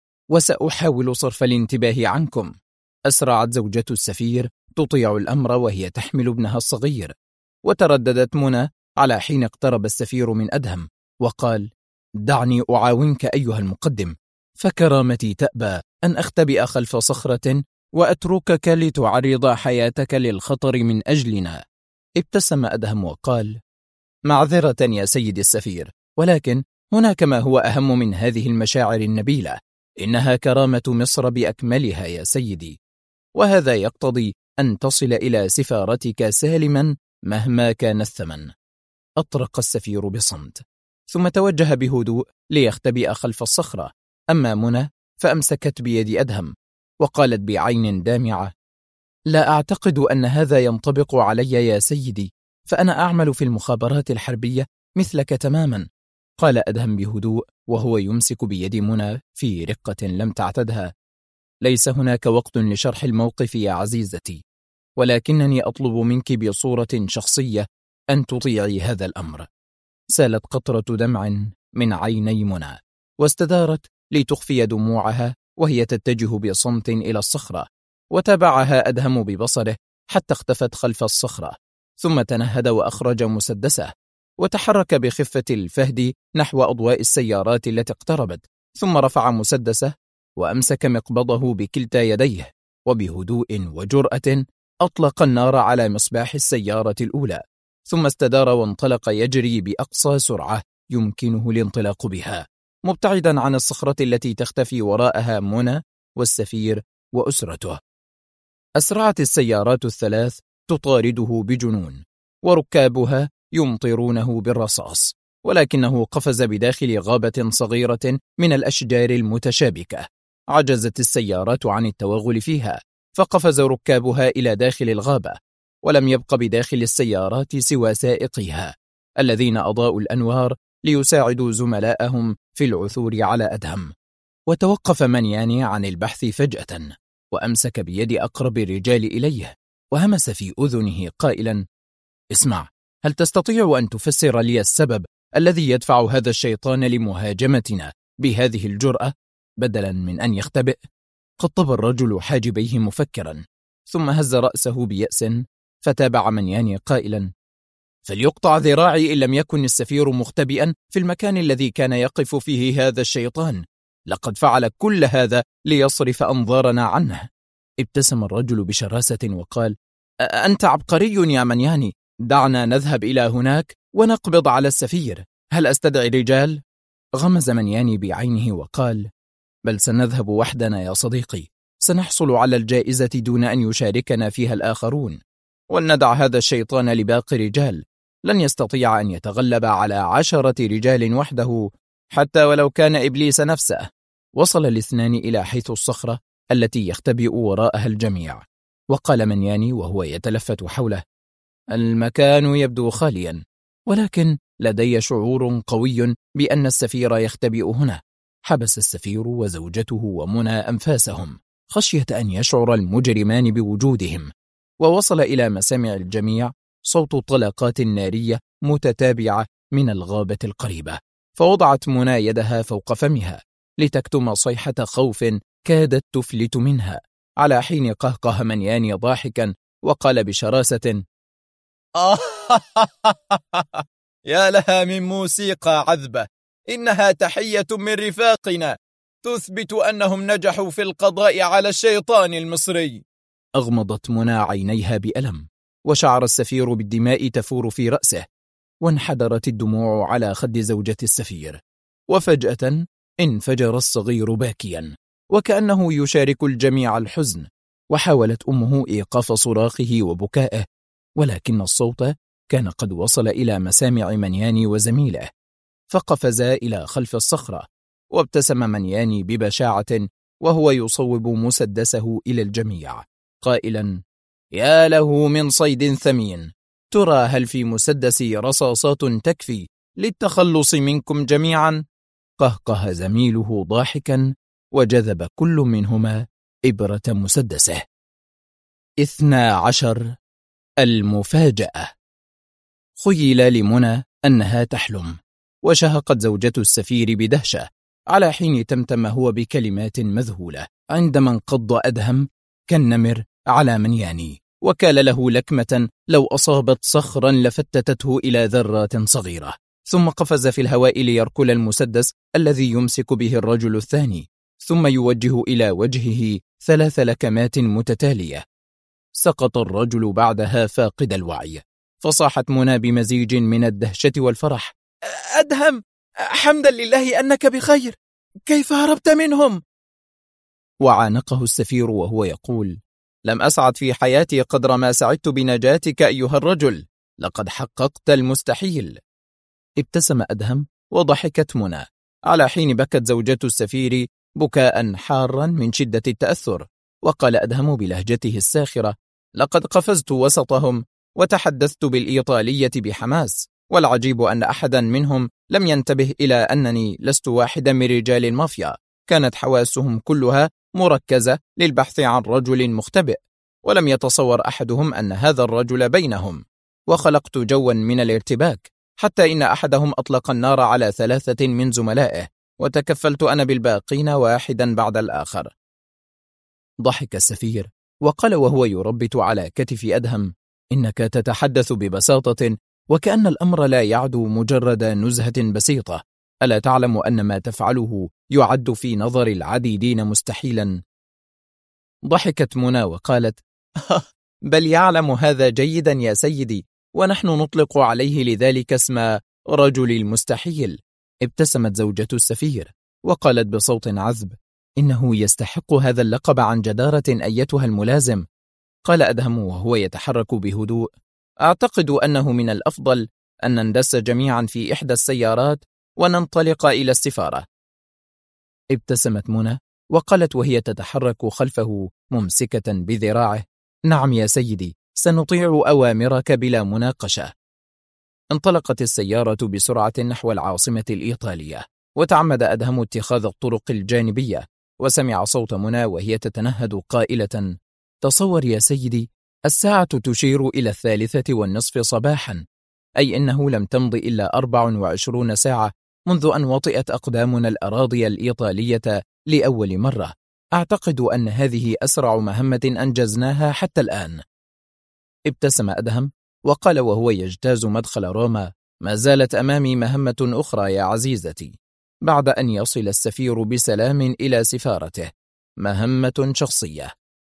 وسأحاول صرف الانتباه عنكم. أسرعت زوجة السفير تطيع الأمر وهي تحمل ابنها الصغير، وترددت منى على حين اقترب السفير من أدهم وقال: دعني أعاونك أيها المقدم، فكرامتي تأبى أن أختبئ خلف صخرة وأتركك لتعرض حياتك للخطر من أجلنا. ابتسم أدهم وقال: معذرة يا سيد السفير، ولكن هناك ما هو أهم من هذه المشاعر النبيلة، إنها كرامة مصر بأكملها يا سيدي، وهذا يقتضي أن تصل إلى سفارتك سالما مهما كان الثمن. أطرق السفير بصمت ثم توجه بهدوء ليختبئ خلف الصخرة. أما منى فأمسكت بيد أدهم وقالت بعين دامعة: لا أعتقد أن هذا ينطبق علي يا سيدي، فأنا أعمل في المخابرات الحربية مثلك تماما. قال أدهم بهدوء وهو يمسك بيد منى في رقة لم تعتدها: ليس هناك وقت لشرح الموقف يا عزيزتي، ولكنني أطلب منك بصورة شخصية أن تطيعي هذا الأمر. سالت قطرة دمع من عيني منى واستدارت لتخفي دموعها وهي تتجه بصمت إلى الصخرة، وتابعها أدهم ببصره حتى اختفت خلف الصخرة، ثم تنهد وأخرج مسدسه وتحرك بخفة الفهد نحو أضواء السيارات التي اقتربت، ثم رفع مسدسه وأمسك مقبضه بكلتا يديه، وبهدوء وجرأة أطلق النار على مصباح السيارة الأولى، ثم استدار وانطلق يجري بأقصى سرعة يمكنه الانطلاق بها، مبتعدا عن الصخرة التي تختفي وراءها منى والسفير وأسرته. أسرعت السيارات الثلاث تطارده بجنون، وركابها يمطرونه بالرصاص، ولكنه قفز بداخل غابة صغيرة من الأشجار المتشابكة. عجزت السيارات عن التوغل فيها، فقفز ركابها إلى داخل الغابة، ولم يبق بداخل السيارات سوى سائقيها الذين أضاءوا الأنوار ليساعدوا زملائهم في العثور على أدهم. وتوقف مانياني عن البحث فجأة، وأمسك بيد أقرب الرجال إليه، وهمس في أذنه قائلا: اسمع، هل تستطيع أن تفسر لي السبب الذي يدفع هذا الشيطان لمهاجمتنا بهذه الجرأة بدلا من أن يختبئ؟ قطب الرجل حاجبيه مفكرا، ثم هز رأسه بيأس، فتابع مانياني قائلا: فليقطع ذراعي إن لم يكن السفير مختبئا في المكان الذي كان يقف فيه هذا الشيطان. لقد فعل كل هذا ليصرف أنظارنا عنه. ابتسم الرجل بشراسة وقال: أنت عبقري يا مانياني، دعنا نذهب إلى هناك ونقبض على السفير. هل أستدعي رجال؟ غمز مانياني بعينه وقال: بل سنذهب وحدنا يا صديقي، سنحصل على الجائزة دون أن يشاركنا فيها الآخرون. ولندع هذا الشيطان لباقي رجال، لن يستطيع أن يتغلب على 10 رجال وحده حتى ولو كان إبليس نفسه. وصل الاثنان إلى حيث الصخرة التي يختبئ وراءها الجميع، وقال مانياني وهو يتلفت حوله: المكان يبدو خاليا، ولكن لدي شعور قوي بأن السفير يختبئ هنا. حبس السفير وزوجته ومنى أنفاسهم خشية أن يشعر المجرمان بوجودهم. ووصل إلى مسامع الجميع صوت طلقات نارية متتابعة من الغابة القريبة، فوضعت منى يدها فوق فمها لتكتم صيحة خوف كادت تفلت منها، على حين قهقه مانياني ضاحكا وقال بشراسة: يا لها من موسيقى عذبة، إنها تحية من رفاقنا تثبت أنهم نجحوا في القضاء على الشيطان المصري. أغمضت منى عينيها بألم، وشعر السفير بالدماء تفور في رأسه، وانحدرت الدموع على خد زوجة السفير. وفجأة انفجر الصغير باكيا وكأنه يشارك الجميع الحزن، وحاولت أمه إيقاف صراخه وبكائه، ولكن الصوت كان قد وصل إلى مسامع مانياني وزميله، فقفزا إلى خلف الصخرة. وابتسم مانياني ببشاعة وهو يصوب مسدسه إلى الجميع قائلا: يا له من صيد ثمين، ترى هل في مسدسي رصاصات تكفي للتخلص منكم جميعا؟ قهقه زميله ضاحكا، وجذب كل منهما إبرة مسدسه. 12. المفاجأة. خيل لمنى أنها تحلم، وشهقت زوجة السفير بدهشة، على حين تمتم هو بكلمات مذهولة عندما انقض أدهم كالنمر على مانياني، وكال له لكمة لو أصابت صخرا لفتتته إلى ذرات صغيرة، ثم قفز في الهواء ليركل المسدس الذي يمسك به الرجل الثاني، ثم يوجه إلى وجهه 3 لكمات متتالية. سقط الرجل بعدها فاقد الوعي، فصاحت منى بمزيج من الدهشة والفرح: أدهم، حمدا لله أنك بخير، كيف هربت منهم؟ وعانقه السفير وهو يقول: لم أسعد في حياتي قدر ما سعدت بنجاتك أيها الرجل، لقد حققت المستحيل. ابتسم أدهم وضحكت منى، على حين بكت زوجة السفير بكاء حارا من شدة التأثر. وقال أدهم بلهجته الساخرة: لقد قفزت وسطهم وتحدثت بالإيطالية بحماس، والعجيب أن أحدا منهم لم ينتبه إلى أنني لست واحدا من رجال المافيا. كانت حواسهم كلها مركزة للبحث عن رجل مختبئ، ولم يتصور أحدهم أن هذا الرجل بينهم. وخلقت جوا من الارتباك، حتى إن أحدهم أطلق النار على 3 من زملائه، وتكفلت أنا بالباقين واحدا بعد الآخر. ضحك السفير وقال وهو يربت على كتف أدهم: إنك تتحدث ببساطة وكأن الأمر لا يعدو مجرد نزهة بسيطة. ألا تعلم أن ما تفعله يعد في نظر العديدين مستحيلا؟ ضحكت منى وقالت: بل يعلم هذا جيدا يا سيدي، ونحن نطلق عليه لذلك اسم رجل المستحيل. ابتسمت زوجة السفير وقالت بصوت عذب: إنه يستحق هذا اللقب عن جدارة أيتها الملازم. قال أدهم وهو يتحرك بهدوء: أعتقد أنه من الأفضل أن نندس جميعا في إحدى السيارات وننطلق إلى السفارة. ابتسمت منى وقالت وهي تتحرك خلفه ممسكة بذراعه: نعم يا سيدي، سنطيع أوامرك بلا مناقشة. انطلقت السيارة بسرعة نحو العاصمة الإيطالية، وتعمد أدهم اتخاذ الطرق الجانبية، وسمع صوت منى وهي تتنهد قائلة: تصور يا سيدي، الساعة تشير إلى 3:30 صباحا، أي إنه لم تمض إلا 24 ساعة منذ أن وطئت أقدامنا الأراضي الإيطالية لأول مرة. أعتقد أن هذه أسرع مهمة أنجزناها حتى الآن. ابتسم أدهم وقال وهو يجتاز مدخل روما: ما زالت أمامي مهمة أخرى يا عزيزتي، بعد أن يصل السفير بسلام إلى سفارته، مهمة شخصية.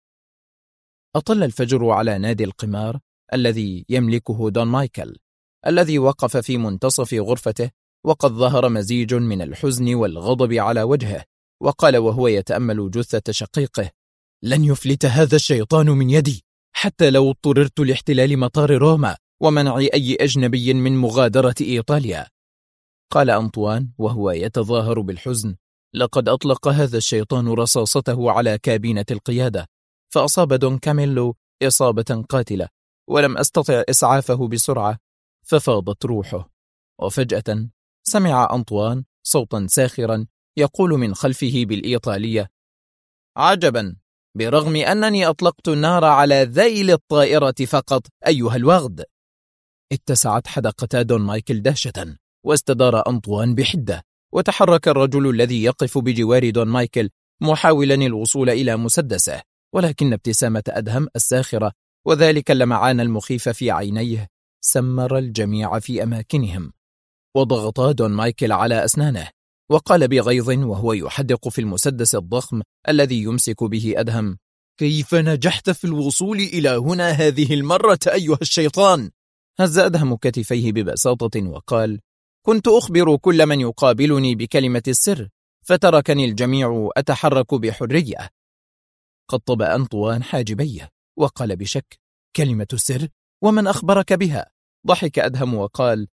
أطل الفجر على نادي القمار الذي يملكه دون مايكل، الذي وقف في منتصف غرفته وقد ظهر مزيج من الحزن والغضب على وجهه، وقال وهو يتأمل جثة شقيقه: لن يفلت هذا الشيطان من يدي حتى لو اضطررت لاحتلال مطار روما ومنع أي أجنبي من مغادرة إيطاليا. قال أنطوان وهو يتظاهر بالحزن: لقد أطلق هذا الشيطان رصاصته على كابينة القيادة، فأصاب دون كاميلو إصابة قاتلة، ولم أستطع إسعافه بسرعة ففاضت روحه. وفجأة سمع أنطوان صوتا ساخرا يقول من خلفه بالإيطالية: عجبا، برغم أنني أطلقت النار على ذيل الطائرة فقط أيها الوغد. اتسعت حدقتا دون مايكل دهشة، واستدار أنطوان بحدة، وتحرك الرجل الذي يقف بجوار دون مايكل محاولا الوصول إلى مسدسه، ولكن ابتسامة أدهم الساخرة وذلك اللمعان المخيف في عينيه سمر الجميع في أماكنهم. وضغط دون مايكل على أسنانه وقال بغيظ وهو يحدق في المسدس الضخم الذي يمسك به أدهم: كيف نجحت في الوصول إلى هنا هذه المرة أيها الشيطان؟ هز أدهم كتفيه ببساطة وقال: كنت أخبر كل من يقابلني بكلمة السر، فتركني الجميع أتحرك بحرية. قطب أنطوان حاجبيه وقال بشك: كلمة السر؟ ومن أخبرك بها؟ ضحك أدهم وقال: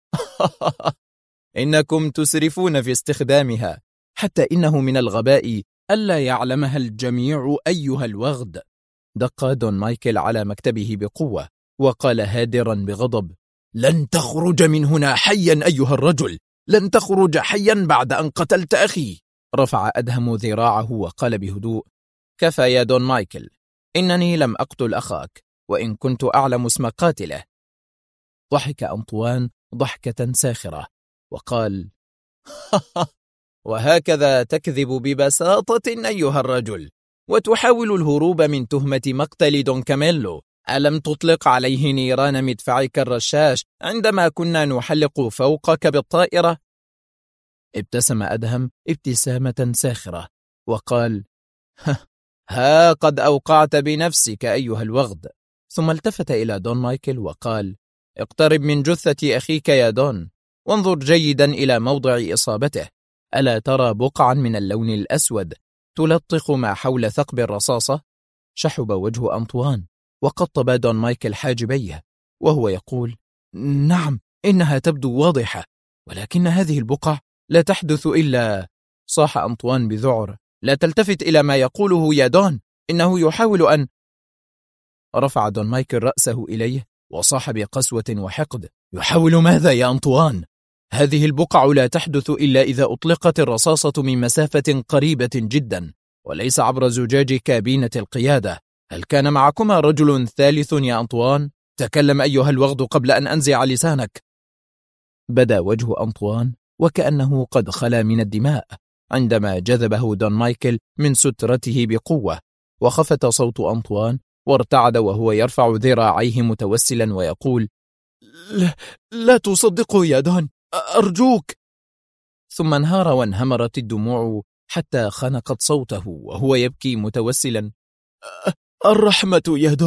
إنكم تسرفون في استخدامها، حتى إنه من الغباء ألا يعلمها الجميع أيها الوغد. دق دون مايكل على مكتبه بقوة وقال هادرا بغضب: لن تخرج من هنا حيا أيها الرجل، لن تخرج حيا بعد أن قتلت أخي. رفع أدهم ذراعه وقال بهدوء: كفى يا دون مايكل، إنني لم أقتل أخاك، وإن كنت أعلم اسم قاتله. ضحك أنطوان ضحكة ساخرة وقال: وهكذا تكذب ببساطة أيها الرجل، وتحاول الهروب من تهمة مقتل دون كاميلو. ألم تطلق عليه نيران مدفعك الرشاش عندما كنا نحلق فوقك بالطائرة؟ ابتسم أدهم ابتسامة ساخرة وقال: ها قد أوقعت بنفسك أيها الوغد. ثم التفت إلى دون مايكل وقال: اقترب من جثة أخيك يا دون، وانظر جيدا إلى موضع إصابته. ألا ترى بقعا من اللون الأسود تلطخ ما حول ثقب الرصاصة؟ شحب وجه أنطوان وقطب دون مايكل حاجبيه وهو يقول: نعم، إنها تبدو واضحة، ولكن هذه البقع لا تحدث إلا... صاح أنطوان بذعر: لا تلتفت إلى ما يقوله يا دون، إنه يحاول أن... رفع دون مايكل رأسه إليه وصاح بقسوة وحقد: يحاول ماذا يا أنطوان؟ هذه البقع لا تحدث إلا إذا أطلقت الرصاصة من مسافة قريبة جدا، وليس عبر زجاج كابينة القيادة. هل كان معكما رجل ثالث يا أنطوان؟ تكلم أيها الوغد قبل أن أنزع لسانك. بدا وجه أنطوان وكأنه قد خلا من الدماء عندما جذبه دون مايكل من سترته بقوة، وخفت صوت أنطوان وارتعد وهو يرفع ذراعيه متوسلا ويقول: لا تصدقه يا دون، أرجوك. ثم انهار وانهمرت الدموع حتى خنقت صوته وهو يبكي متوسلا: الرحمة يا دون،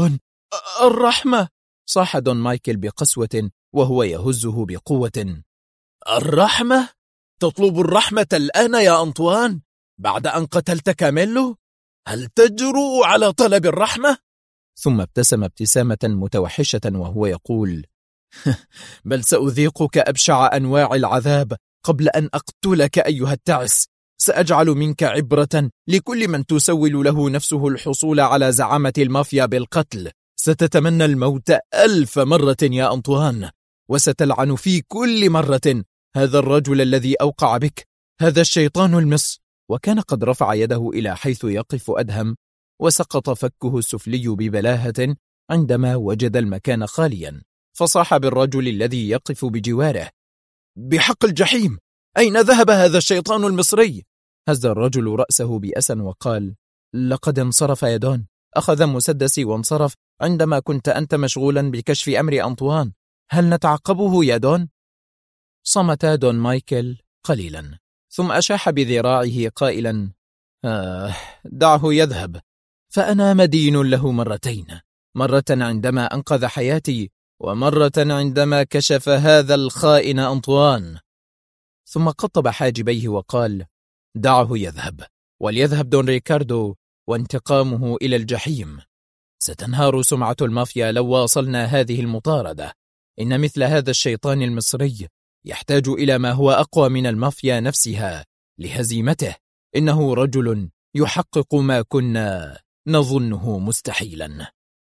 الرحمة، صاح دون مايكل بقسوة وهو يهزه بقوة. الرحمة؟ تطلب الرحمة الآن يا أنطوان بعد أن قتلت كاميلو؟ هل تجرؤ على طلب الرحمة؟ ثم ابتسم ابتسامة متوحشة وهو يقول: بل سأذيقك أبشع أنواع العذاب قبل أن أقتلك أيها التعس. سأجعل منك عبرة لكل من تسول له نفسه الحصول على زعامة المافيا بالقتل. ستتمنى الموت 1000 مرة يا أنطوان، وستلعن في كل مرة هذا الرجل الذي أوقع بك، هذا الشيطان المس. وكان قد رفع يده إلى حيث يقف أدهم، وسقط فكه السفلي ببلاهة عندما وجد المكان خاليا، فصاح بالرجل الذي يقف بجواره: بحق الجحيم، أين ذهب هذا الشيطان المصري؟ هز الرجل رأسه بأسا وقال: لقد انصرف يا دون، أخذ مسدسي وانصرف عندما كنت أنت مشغولا بكشف أمر أنطوان. هل نتعقبه يا دون؟ صمت دون مايكل قليلا ثم أشاح بذراعه قائلا: دعه يذهب، فأنا مدين له مرتين، مرة عندما أنقذ حياتي، ومرة عندما كشف هذا الخائن أنطوان. ثم قطب حاجبيه وقال: دعه يذهب، وليذهب دون ريكاردو وانتقامه إلى الجحيم. ستنهار سمعة المافيا لو واصلنا هذه المطاردة. إن مثل هذا الشيطان المصري يحتاج إلى ما هو أقوى من المافيا نفسها لهزيمته. إنه رجل يحقق ما كنا نظنه مستحيلا.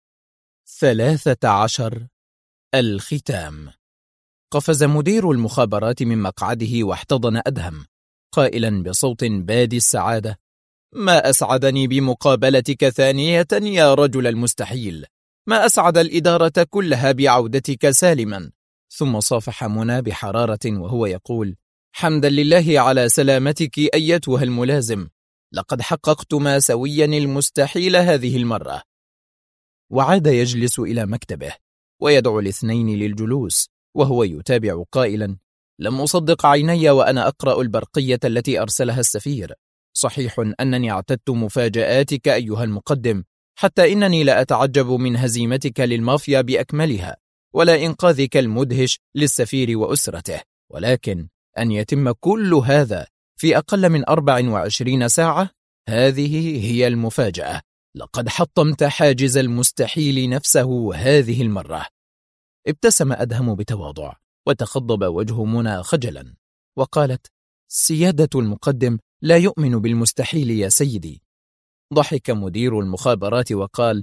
13. الختام. قفز مدير المخابرات من مقعده واحتضن أدهم قائلا بصوت بادي السعادة: ما أسعدني بمقابلتك ثانية يا رجل المستحيل، ما أسعد الإدارة كلها بعودتك سالما. ثم صافح منى بحرارة وهو يقول: حمدا لله على سلامتك أيتها الملازم، لقد حققت ما سويا المستحيل هذه المرة. وعاد يجلس إلى مكتبه ويدعو الاثنين للجلوس وهو يتابع قائلا: لم أصدق عيني وأنا أقرأ البرقية التي أرسلها السفير. صحيح أنني اعتدت مفاجآتك أيها المقدم، حتى إنني لا أتعجب من هزيمتك للمافيا بأكملها، ولا إنقاذك المدهش للسفير وأسرته، ولكن أن يتم كل هذا في أقل من 24 ساعة، هذه هي المفاجأة. لقد حطمت حاجز المستحيل نفسه هذه المرة. ابتسم أدهم بتواضع وتخضب وجه منى خجلا، وقالت: سيادة المقدم لا يؤمن بالمستحيل يا سيدي. ضحك مدير المخابرات وقال: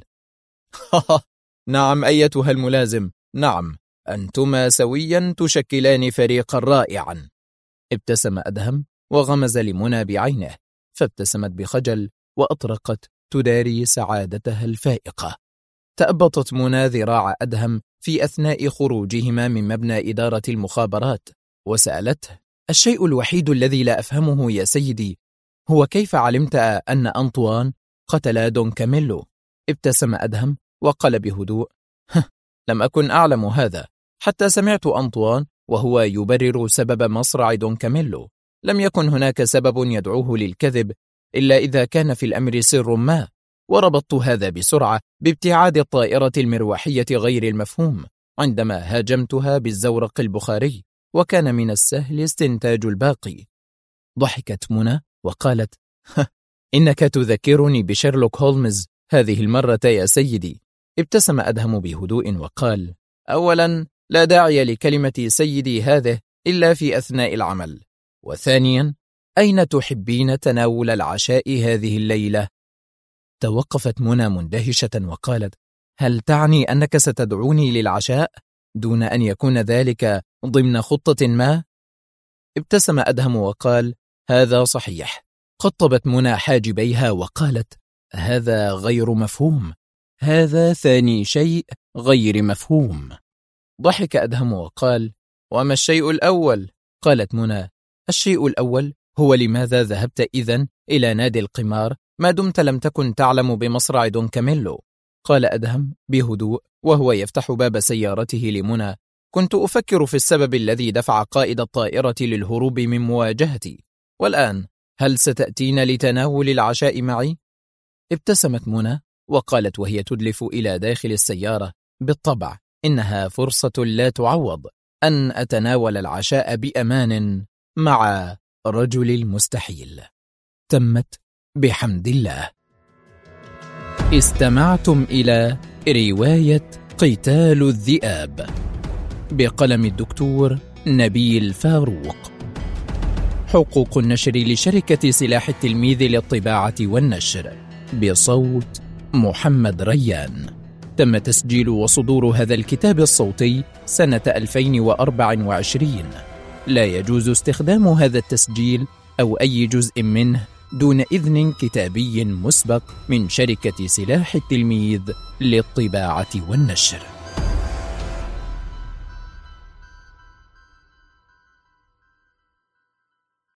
نعم أيتها الملازم، نعم، أنتما سويا تشكلان فريقا رائعا. ابتسم أدهم وغمز لمنى بعينه، فابتسمت بخجل وأطرقت تداري سعادتها الفائقة. تأبطت منى ذراع أدهم في أثناء خروجهما من مبنى إدارة المخابرات وسألته: الشيء الوحيد الذي لا أفهمه يا سيدي هو كيف علمت أن أنطوان قتل دون كاميلو؟ ابتسم أدهم وقال بهدوء: لم أكن أعلم هذا، حتى سمعت أنطوان وهو يبرر سبب مصرع دون كاميلو. لم يكن هناك سبب يدعوه للكذب إلا إذا كان في الأمر سر ما، وربطت هذا بسرعة بابتعاد الطائرة المروحية غير المفهوم عندما هاجمتها بالزورق البخاري، وكان من السهل استنتاج الباقي. ضحكت منى وقالت: إنك تذكرني بشيرلوك هولمز هذه المرة يا سيدي. ابتسم أدهم بهدوء وقال: أولا، لا داعي لكلمة سيدي هذه إلا في أثناء العمل، وثانيا، أين تحبين تناول العشاء هذه الليلة؟ توقفت منى مندهشة وقالت: هل تعني أنك ستدعوني للعشاء دون أن يكون ذلك ضمن خطة ما؟ ابتسم أدهم وقال: هذا صحيح. قطبت منى حاجبيها وقالت: هذا غير مفهوم، هذا ثاني شيء غير مفهوم. ضحك أدهم وقال: وما الشيء الأول؟ قالت منى: الشيء الأول هو لماذا ذهبت إذن إلى نادي القمار ما دمت لم تكن تعلم بمصرع دون كاميلو؟ قال أدهم بهدوء وهو يفتح باب سيارته لمنى: كنت أفكر في السبب الذي دفع قائد الطائرة للهروب من مواجهتي، والآن هل ستأتين لتناول العشاء معي؟ ابتسمت منى وقالت وهي تدلف إلى داخل السيارة: بالطبع إنها فرصة لا تعوض أن أتناول العشاء بأمان مع رجل المستحيل. تمت بحمد الله. استمعتم إلى رواية قتال الذئاب بقلم الدكتور نبيل فاروق. حقوق النشر لشركة سلاح التلميذ للطباعة والنشر، بصوت محمد ريان. تم تسجيل وصدور هذا الكتاب الصوتي سنة 2024. لا يجوز استخدام هذا التسجيل أو أي جزء منه دون إذن كتابي مسبق من شركة سلاح التلميذ للطباعة والنشر.